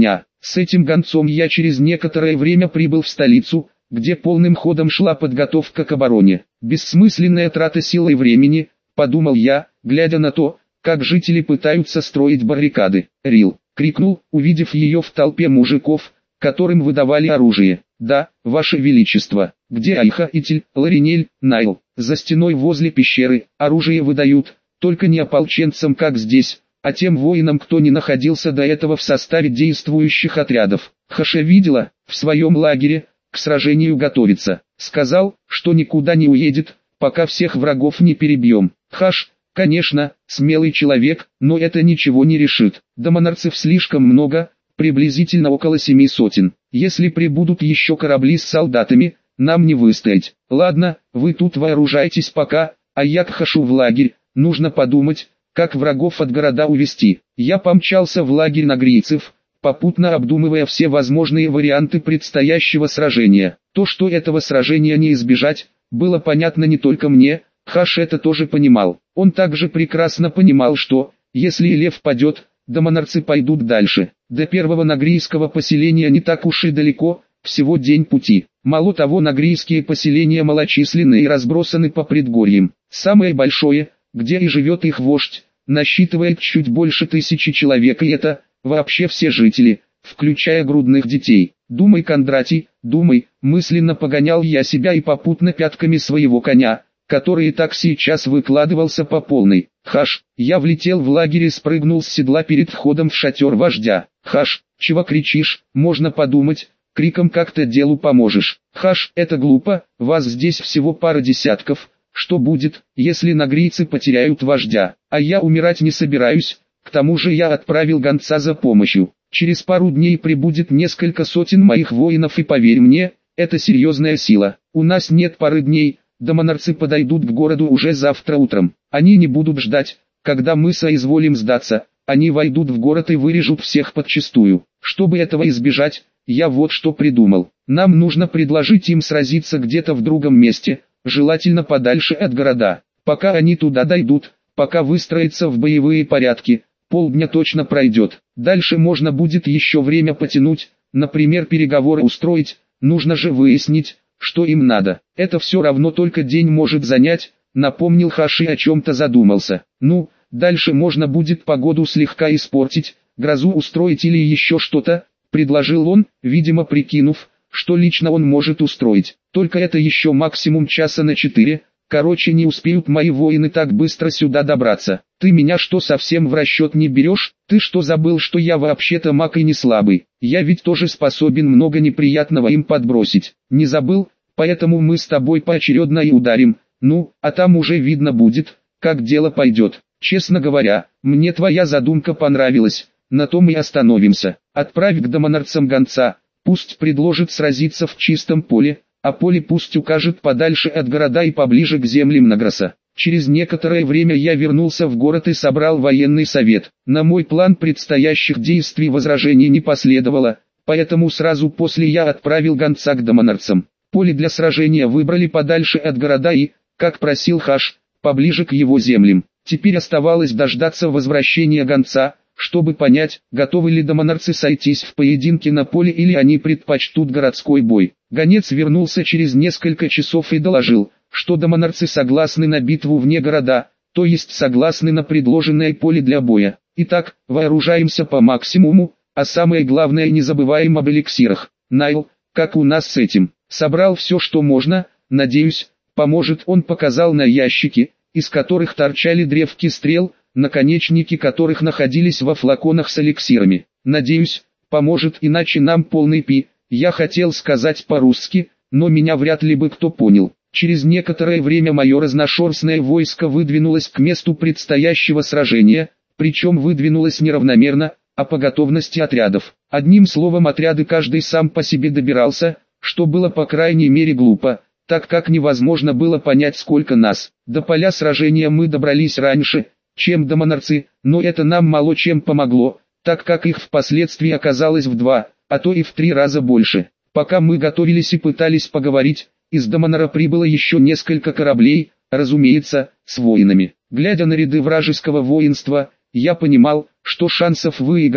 С этим гонцом я через некоторое время прибыл в столицу, где полным ходом шла подготовка к обороне. Бессмысленная трата сил и времени, подумал я, глядя на то, как жители пытаются строить баррикады. «Рил!» — крикнул, увидев ее в толпе мужиков, которым выдавали оружие. «Да, ваше величество, где Айха, Итиль, Ларинель, Найл? За стеной возле пещеры, оружие выдают, только не ополченцам как здесь, а тем воинам, кто не находился до этого в составе действующих отрядов. Хаша видела, в своем лагере, к сражению готовится. Сказал, что никуда не уедет, пока всех врагов не перебьем. Хаш, конечно, смелый человек, но это ничего не решит. Домонарцев слишком много, приблизительно около 7 сотен. Если прибудут еще корабли с солдатами, нам не выстоять. Ладно, вы тут вооружайтесь пока, а я к Хашу в лагерь, нужно подумать, как врагов от города увести. Я помчался в лагерь нагрийцев, попутно обдумывая все возможные варианты предстоящего сражения. То, что этого сражения не избежать, было понятно не только мне, Хаш это тоже понимал. Он также прекрасно понимал, что, если лев падет, домонарцы пойдут дальше. До первого нагрийского поселения не так уж и далеко, всего день пути. Мало того, нагрийские поселения малочисленны и разбросаны по предгорьям. Самое большое, где и живет их вождь, насчитывает чуть больше 1000 человек, и это вообще все жители, включая грудных детей. «Думай, Кондратий, думай», мысленно погонял я себя и попутно пятками своего коня, который и так сейчас выкладывался по полной. «Хаш!» Я влетел в лагерь и спрыгнул с седла перед входом в шатер вождя. «Хаш, чего кричишь? Можно подумать, криком как-то делу поможешь. Хаш, это глупо, вас здесь всего пара десятков. Что будет, если нагрийцы потеряют вождя? А я умирать не собираюсь, к тому же я отправил гонца за помощью. Через пару дней прибудет несколько сотен моих воинов, и поверь мне, это серьезная сила. У нас нет пары дней, домонарцы подойдут к городу уже завтра утром. Они не будут ждать, когда мы соизволим сдаться, они войдут в город и вырежут всех подчистую. Чтобы этого избежать, я вот что придумал. Нам нужно предложить им сразиться где-то в другом месте, желательно подальше от города. Пока они туда дойдут, пока выстроятся в боевые порядки, полдня точно пройдет. Дальше можно будет еще время потянуть, например, переговоры устроить, нужно же выяснить, что им надо. Это все равно только день может занять, напомнил Хаш и о чем-то задумался. Ну, дальше можно будет погоду слегка испортить, грозу устроить или еще что-то, предложил он, видимо прикинув, что лично он может устроить. Только это еще максимум часа на 4, короче не успеют мои воины так быстро сюда добраться. Ты меня что, совсем в расчет не берешь? Ты что, забыл, что я вообще-то маг и не слабый? Я ведь тоже способен много неприятного им подбросить. Не забыл, поэтому мы с тобой поочередно и ударим. Ну, а там уже видно будет, как дело пойдет. Честно говоря, мне твоя задумка понравилась, на том и остановимся. Отправь к домонарцам гонца, пусть предложит сразиться в чистом поле, а поле пусть укажет подальше от города и поближе к землям Награса. Через некоторое время я вернулся в город и собрал военный совет. На мой план предстоящих действий возражений не последовало, поэтому сразу после я отправил гонца к домонарцам. Поле для сражения выбрали подальше от города и, как просил Хаш, поближе к его землям. Теперь оставалось дождаться возвращения гонца, чтобы понять, готовы ли домонарцы сойтись в поединке на поле или они предпочтут городской бой. Гонец вернулся через несколько часов и доложил, что домонарцы согласны на битву вне города, то есть согласны на предложенное поле для боя. Итак, вооружаемся по максимуму, а самое главное, не забываем об эликсирах. Найл, как у нас с этим? Собрал все, что можно, надеюсь, поможет. Он показал на ящики, из которых торчали древки стрел, наконечники которых находились во флаконах с эликсирами. Надеюсь, поможет, иначе нам полный пи. Я хотел сказать по-русски, но меня вряд ли бы кто понял. Через некоторое время мое разношерстное войско выдвинулось к месту предстоящего сражения, причем выдвинулось неравномерно, а по готовности отрядов. Одним словом, отряды каждый сам по себе добирался, что было по крайней мере глупо, так как невозможно было понять, сколько нас. До поля сражения мы добрались раньше, чем домонарцы, но это нам мало чем помогло, так как их впоследствии оказалось в 2, а то и в 3 раза больше. Пока мы готовились и пытались поговорить, из Домонара прибыло еще несколько кораблей, разумеется, с воинами. Глядя на ряды вражеского воинства, я понимал, что шансов выиграть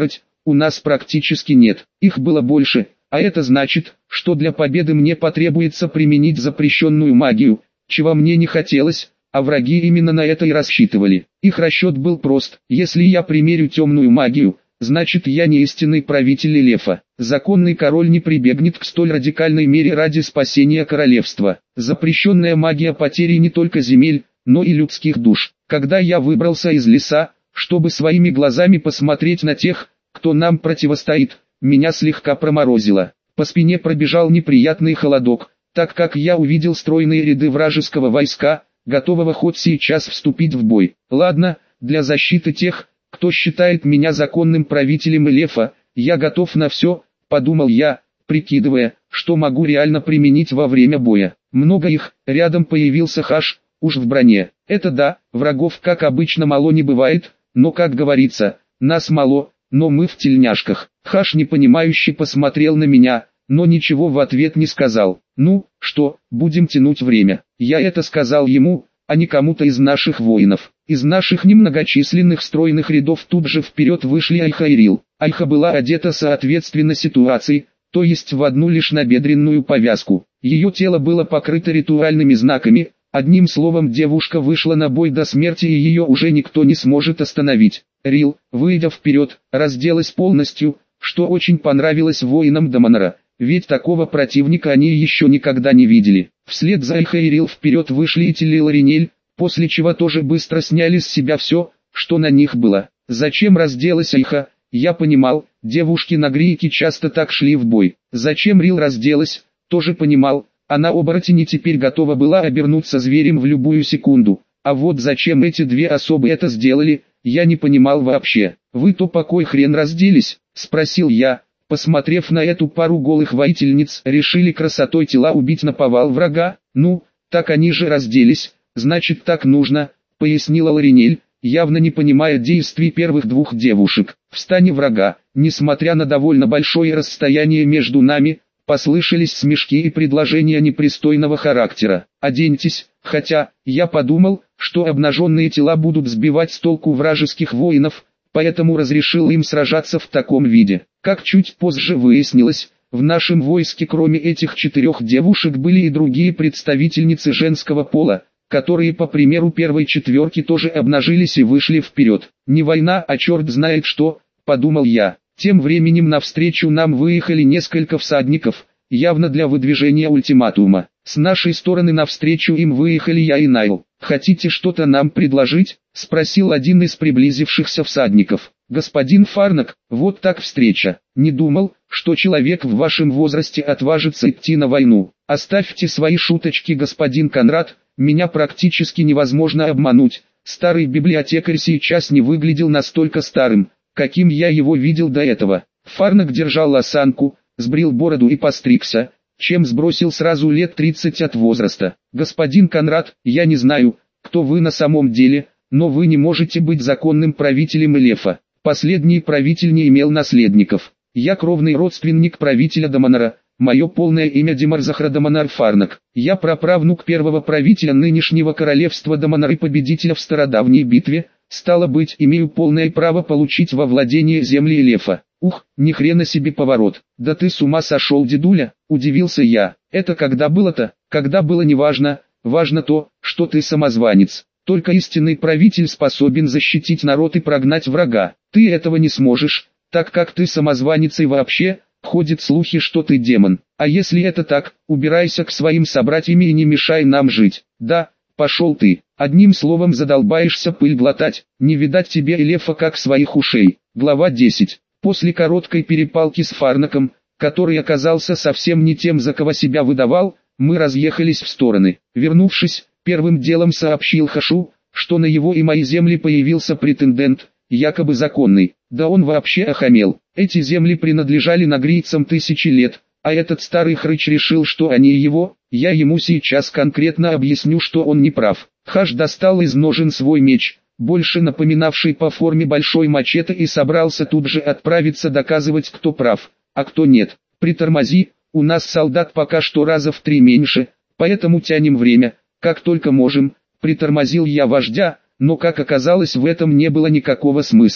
у нас практически нет. Их было больше, а это значит, что для победы мне потребуется применить запрещенную магию, чего мне не хотелось, а враги именно на это и рассчитывали. Их расчет был прост: если я примерю темную магию, значит я не истинный правитель Элефа. Законный король не прибегнет к столь радикальной мере ради спасения королевства. Запрещенная магия потери не только земель, но и людских душ. Когда я выбрался из леса, чтобы своими глазами посмотреть на тех, кто нам противостоит, меня слегка проморозило. По спине пробежал неприятный холодок, так как я увидел стройные ряды вражеского войска, готового хоть сейчас вступить в бой. Ладно, для защиты тех, кто считает меня законным правителем Элефа, я готов на все, подумал я, прикидывая, что могу реально применить во время боя. Много их, рядом появился Хаш, уж в броне. Это да, врагов как обычно мало не бывает, но как говорится, нас мало, но мы в тельняшках. Хаш непонимающе посмотрел на меня, но ничего в ответ не сказал. Ну, что, будем тянуть время. Я это сказал ему, а не кому-то из наших воинов. Из наших немногочисленных стройных рядов тут же вперед вышли Айха и Рил. Айха была одета соответственно ситуации, то есть в одну лишь набедренную повязку. Ее тело было покрыто ритуальными знаками, одним словом девушка вышла на бой до смерти и ее уже никто не сможет остановить. Рил, выйдя вперед, разделась полностью, что очень понравилось воинам Даманара, ведь такого противника они еще никогда не видели. Вслед за Айха и Рил вперед вышли и Тиль и Ларинель, после чего тоже быстро сняли с себя все, что на них было. Зачем разделась Айха? Я понимал, девушки-нагрейки часто так шли в бой. Зачем Рил разделась? Тоже понимал, она оборотень и теперь готова была обернуться зверем в любую секунду. А вот зачем эти две особы это сделали, я не понимал вообще. «Вы то по кой хрен разделись?» – спросил я, посмотрев на эту пару голых воительниц. «Решили красотой тела убить наповал врага? Ну, так они же разделись, значит так нужно», – пояснила Ларинель, явно не понимая действий первых двух девушек. В стане врага, несмотря на довольно большое расстояние между нами, послышались смешки и предложения непристойного характера. «Оденьтесь», хотя, я подумал, что обнаженные тела будут сбивать с толку вражеских воинов, поэтому разрешил им сражаться в таком виде. Как чуть позже выяснилось, в нашем войске кроме этих 4 девушек были и другие представительницы женского пола, которые по примеру первой четверки тоже обнажились и вышли вперед. Не война, а черт знает что, подумал я. Тем временем навстречу нам выехали несколько всадников, явно для выдвижения ультиматума. С нашей стороны навстречу им выехали я и Найл. «Хотите что-то нам предложить?» – спросил один из приблизившихся всадников. «Господин Фарнак, вот так встреча. Не думал, что человек в вашем возрасте отважится идти на войну. Оставьте свои шуточки, господин Конрад, меня практически невозможно обмануть. Старый библиотекарь сейчас не выглядел настолько старым, каким я его видел до этого». Фарнак держал осанку, сбрил бороду и постригся, чем сбросил сразу лет 30 от возраста. «Господин Конрад, я не знаю, кто вы на самом деле, но вы не можете быть законным правителем Элефа. Последний правитель не имел наследников. Я кровный родственник правителя Даманара, мое полное имя Демарзахра Даманар Фарнак. Я праправнук первого правителя нынешнего королевства Даманар и победителя в стародавней битве, стало быть, имею полное право получить во владение земли Элефа». «Ух, ни хрена себе поворот. Да ты с ума сошел, дедуля», – удивился я. «Это когда было-то? Когда было неважно, важно то, что ты самозванец. Только истинный правитель способен защитить народ и прогнать врага. Ты этого не сможешь, так как ты самозванец и вообще, ходят слухи, что ты демон. А если это так, убирайся к своим собратьям и не мешай нам жить. Да, пошел ты. Одним словом задолбаешься пыль глотать, не видать тебе Элефа как своих ушей». Глава 10. После короткой перепалки с Фарнаком, который оказался совсем не тем, за кого себя выдавал, мы разъехались в стороны. Вернувшись, первым делом сообщил Хашу, что на его и мои земли появился претендент, якобы законный. Да он вообще охамел. Эти земли принадлежали нагрийцам 1000 лет, а этот старый хрыч решил, что они его. Я ему сейчас конкретно объясню, что он не прав. Хаш достал из ножен свой меч, больше напоминавший по форме большой мачете, и собрался тут же отправиться доказывать, кто прав, а кто нет. «Притормози, у нас солдат пока что раза в 3 меньше, поэтому тянем время, как только можем», — притормозил я вождя, но как оказалось в этом не было никакого смысла.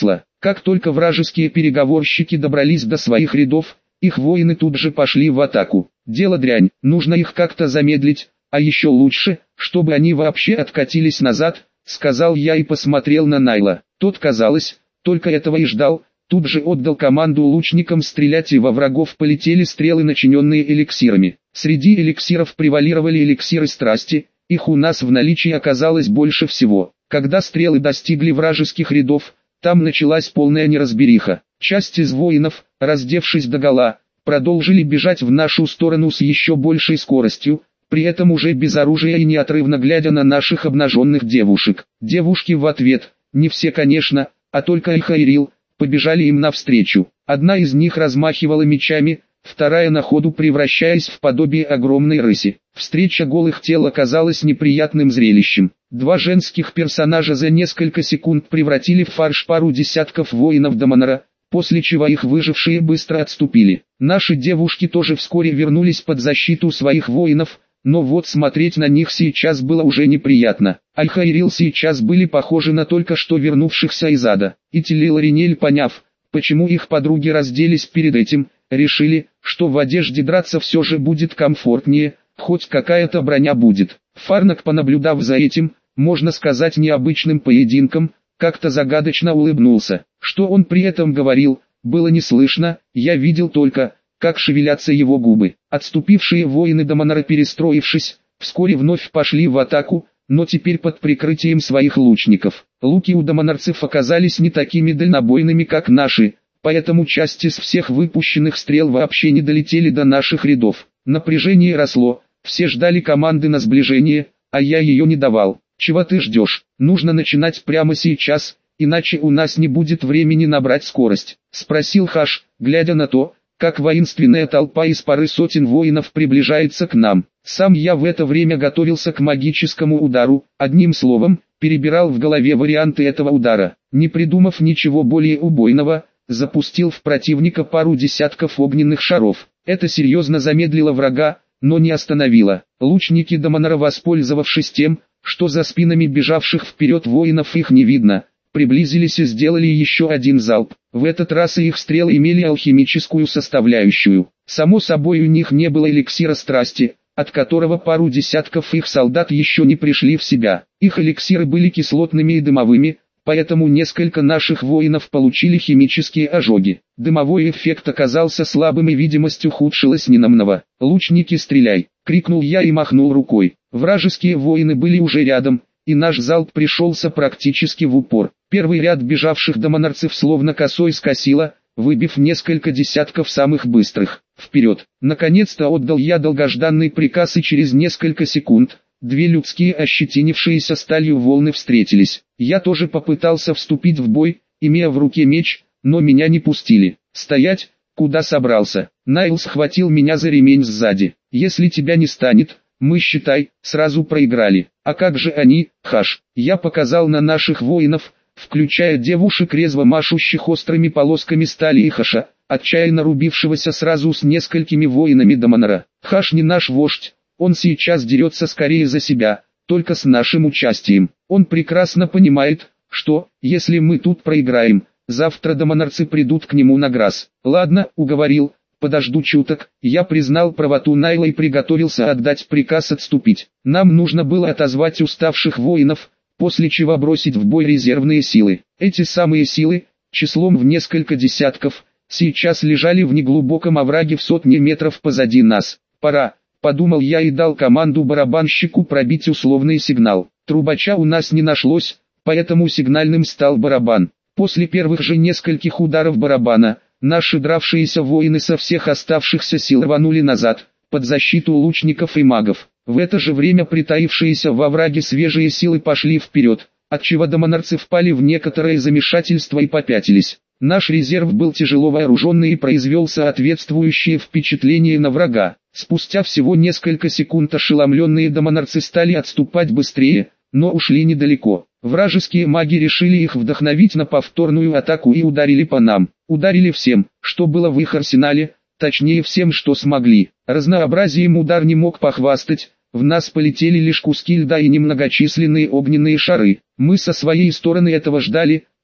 Как только вражеские переговорщики добрались до своих рядов, их воины тут же пошли в атаку. Дело дрянь, нужно их как-то замедлить, а еще лучше, чтобы они вообще откатились назад, сказал я и посмотрел на Найла. Тот, казалось, только этого и ждал, тут же отдал команду лучникам стрелять, и во врагов полетели стрелы, начиненные эликсирами. Среди эликсиров превалировали эликсиры страсти, их у нас в наличии оказалось больше всего. Когда стрелы достигли вражеских рядов, там началась полная неразбериха. Часть из воинов, раздевшись догола, продолжили бежать в нашу сторону с еще большей скоростью, при этом уже без оружия и неотрывно глядя на наших обнаженных девушек. Девушки в ответ, не все конечно, а только Эльхайрил, побежали им навстречу. Одна из них размахивала мечами, вторая на ходу превращаясь в подобие огромной рыси. Встреча голых тел оказалась неприятным зрелищем. Два женских персонажа за несколько секунд превратили в фарш пару десятков воинов Даманара, после чего их выжившие быстро отступили. Наши девушки тоже вскоре вернулись под защиту своих воинов, но вот смотреть на них сейчас было уже неприятно. Аль-Хайрил сейчас были похожи на только что вернувшихся из ада. И Тиль и Ларинель, поняв, почему их подруги разделись перед этим, решили, что в одежде драться все же будет комфортнее, хоть какая-то броня будет. Фарнак, понаблюдав за этим, можно сказать, необычным поединком, как-то загадочно улыбнулся. Что он при этом говорил, было не слышно, я видел только, как шевелятся его губы. Отступившие воины Даманара, перестроившись, вскоре вновь пошли в атаку, но теперь под прикрытием своих лучников. Луки у даманарцев оказались не такими дальнобойными, как наши, поэтому часть из всех выпущенных стрел вообще не долетели до наших рядов. Напряжение росло, все ждали команды на сближение, а я ее не давал. «Чего ты ждешь? Нужно начинать прямо сейчас, иначе у нас не будет времени набрать скорость», — спросил Хаш, глядя на то, как воинственная толпа из пары сотен воинов приближается к нам. Сам я в это время готовился к магическому удару, одним словом, перебирал в голове варианты этого удара. Не придумав ничего более убойного, запустил в противника пару десятков огненных шаров. Это серьезно замедлило врага, но не остановило. Лучники Даманара, воспользовавшись тем, что за спинами бежавших вперед воинов их не видно, приблизились и сделали еще один залп. В этот раз и их стрелы имели алхимическую составляющую. Само собой, у них не было эликсира страсти, от которого пару десятков их солдат еще не пришли в себя. Их эликсиры были кислотными и дымовыми, поэтому несколько наших воинов получили химические ожоги. Дымовой эффект оказался слабым и видимость ухудшилась ненамного. «Лучники, стреляй!» — крикнул я и махнул рукой. Вражеские воины были уже рядом, и наш залп пришелся практически в упор. Первый ряд бежавших даманарцев словно косой скосило, выбив несколько десятков самых быстрых. «Вперед!» Наконец-то отдал я долгожданный приказ, и через несколько секунд две людские ощетинившиеся сталью волны встретились. Я тоже попытался вступить в бой, имея в руке меч, но меня не пустили. «Стоять! Куда собрался?» Найл схватил меня за ремень сзади. «Если тебя не станет, мы, считай, сразу проиграли». «А как же они, Хаш?» Я показал на наших воинов, включая девушек, резво машущих острыми полосками стали, и Хаша, отчаянно рубившегося сразу с несколькими воинами Даманара. «Хаш не наш вождь, он сейчас дерется скорее за себя, только с нашим участием. Он прекрасно понимает, что, если мы тут проиграем, завтра даманарцы придут к нему на Грасс». «Ладно, уговорил, подожду чуток». Я признал правоту Найла и приготовился отдать приказ отступить. Нам нужно было отозвать уставших воинов, после чего бросить в бой резервные силы. Эти самые силы, числом в несколько десятков, сейчас лежали в неглубоком овраге в сотне метров позади нас. «Пора», — подумал я и дал команду барабанщику пробить условный сигнал. Трубача у нас не нашлось, поэтому сигнальным стал барабан. После первых же нескольких ударов барабана, наши дравшиеся воины со всех оставшихся сил рванули назад, под защиту лучников и магов. В это же время притаившиеся во враге свежие силы пошли вперед, отчего даманарцы впали в некоторое замешательство и попятились. Наш резерв был тяжело вооруженный и произвел соответствующее впечатление на врага. Спустя всего несколько секунд ошеломленные даманарцы стали отступать быстрее, но ушли недалеко. Вражеские маги решили их вдохновить на повторную атаку и ударили по нам. Ударили всем, что было в их арсенале, точнее всем, что смогли. Разнообразием удар не мог похвастать, в нас полетели лишь куски льда и немногочисленные огненные шары. Мы со своей стороны этого ждали,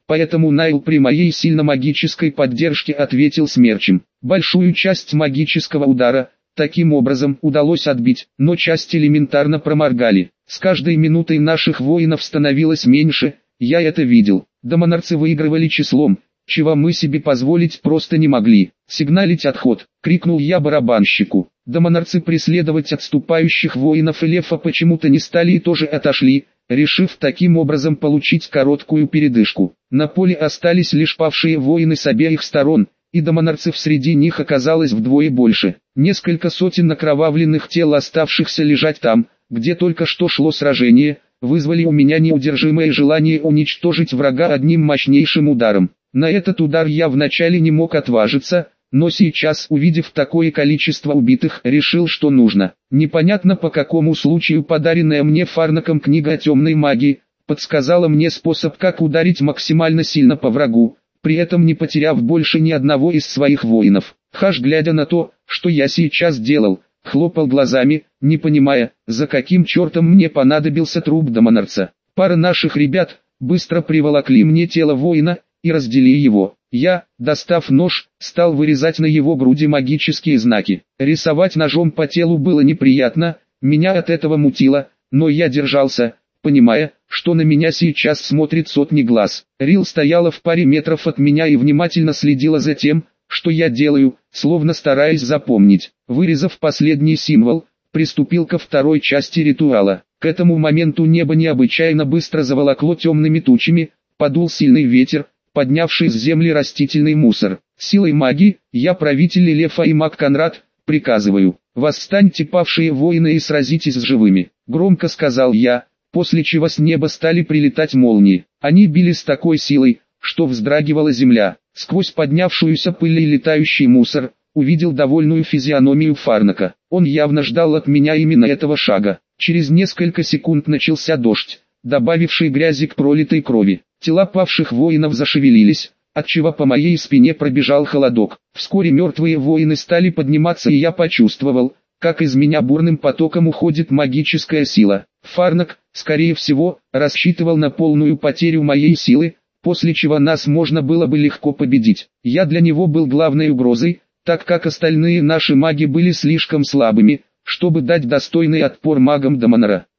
поэтому Найл при моей сильно магической поддержке ответил смерчем. Большую часть магического удара таким образом удалось отбить, но часть элементарно проморгали. С каждой минутой наших воинов становилось меньше, я это видел. Домонарцы выигрывали числом, чего мы себе позволить просто не могли. «Сигналить отход!» — крикнул я барабанщику. Домонарцы преследовать отступающих воинов Элефа почему-то не стали и тоже отошли, решив таким образом получить короткую передышку. На поле остались лишь павшие воины с обеих сторон, и домонарцев среди них оказалось вдвое больше. Несколько сотен окровавленных тел, оставшихся лежать там, где только что шло сражение, вызвали у меня неудержимое желание уничтожить врага одним мощнейшим ударом. На этот удар я вначале не мог отважиться, но сейчас, увидев такое количество убитых, решил, что нужно. Непонятно по какому случаю подаренная мне Фарнаком книга о темной магии подсказала мне способ, как ударить максимально сильно по врагу, при этом не потеряв больше ни одного из своих воинов. Хаш, глядя на то, что я сейчас делал, хлопал глазами, не понимая, за каким чертом мне понадобился труп домонарца. Пара наших ребят быстро приволокли мне тело воина и разделили его. Я, достав нож, стал вырезать на его груди магические знаки. Рисовать ножом по телу было неприятно, меня от этого мутило, но я держался, понимая, что на меня сейчас смотрит сотни глаз. Рил стояла в паре метров от меня и внимательно следила за тем, что я делаю, словно стараясь запомнить. Вырезав последний символ, приступил ко второй части ритуала. К этому моменту небо необычайно быстро заволокло темными тучами, подул сильный ветер, поднявший с земли растительный мусор. Силой магии, я, правитель Элефа и маг Конрад, приказываю: восстаньте, павшие воины, и сразитесь с живыми. Громко сказал я, после чего с неба стали прилетать молнии. Они били с такой силой, что вздрагивала земля. Сквозь поднявшуюся пыль и летающий мусор, увидел довольную физиономию Фарнака. Он явно ждал от меня именно этого шага. Через несколько секунд начался дождь, добавивший грязи к пролитой крови. Тела павших воинов зашевелились, отчего по моей спине пробежал холодок. Вскоре мертвые воины стали подниматься, и я почувствовал, как из меня бурным потоком уходит магическая сила. Фарнак, скорее всего, рассчитывал на полную потерю моей силы, после чего нас можно было бы легко победить. Я для него был главной угрозой, так как остальные наши маги были слишком слабыми, чтобы дать достойный отпор магам Домонара.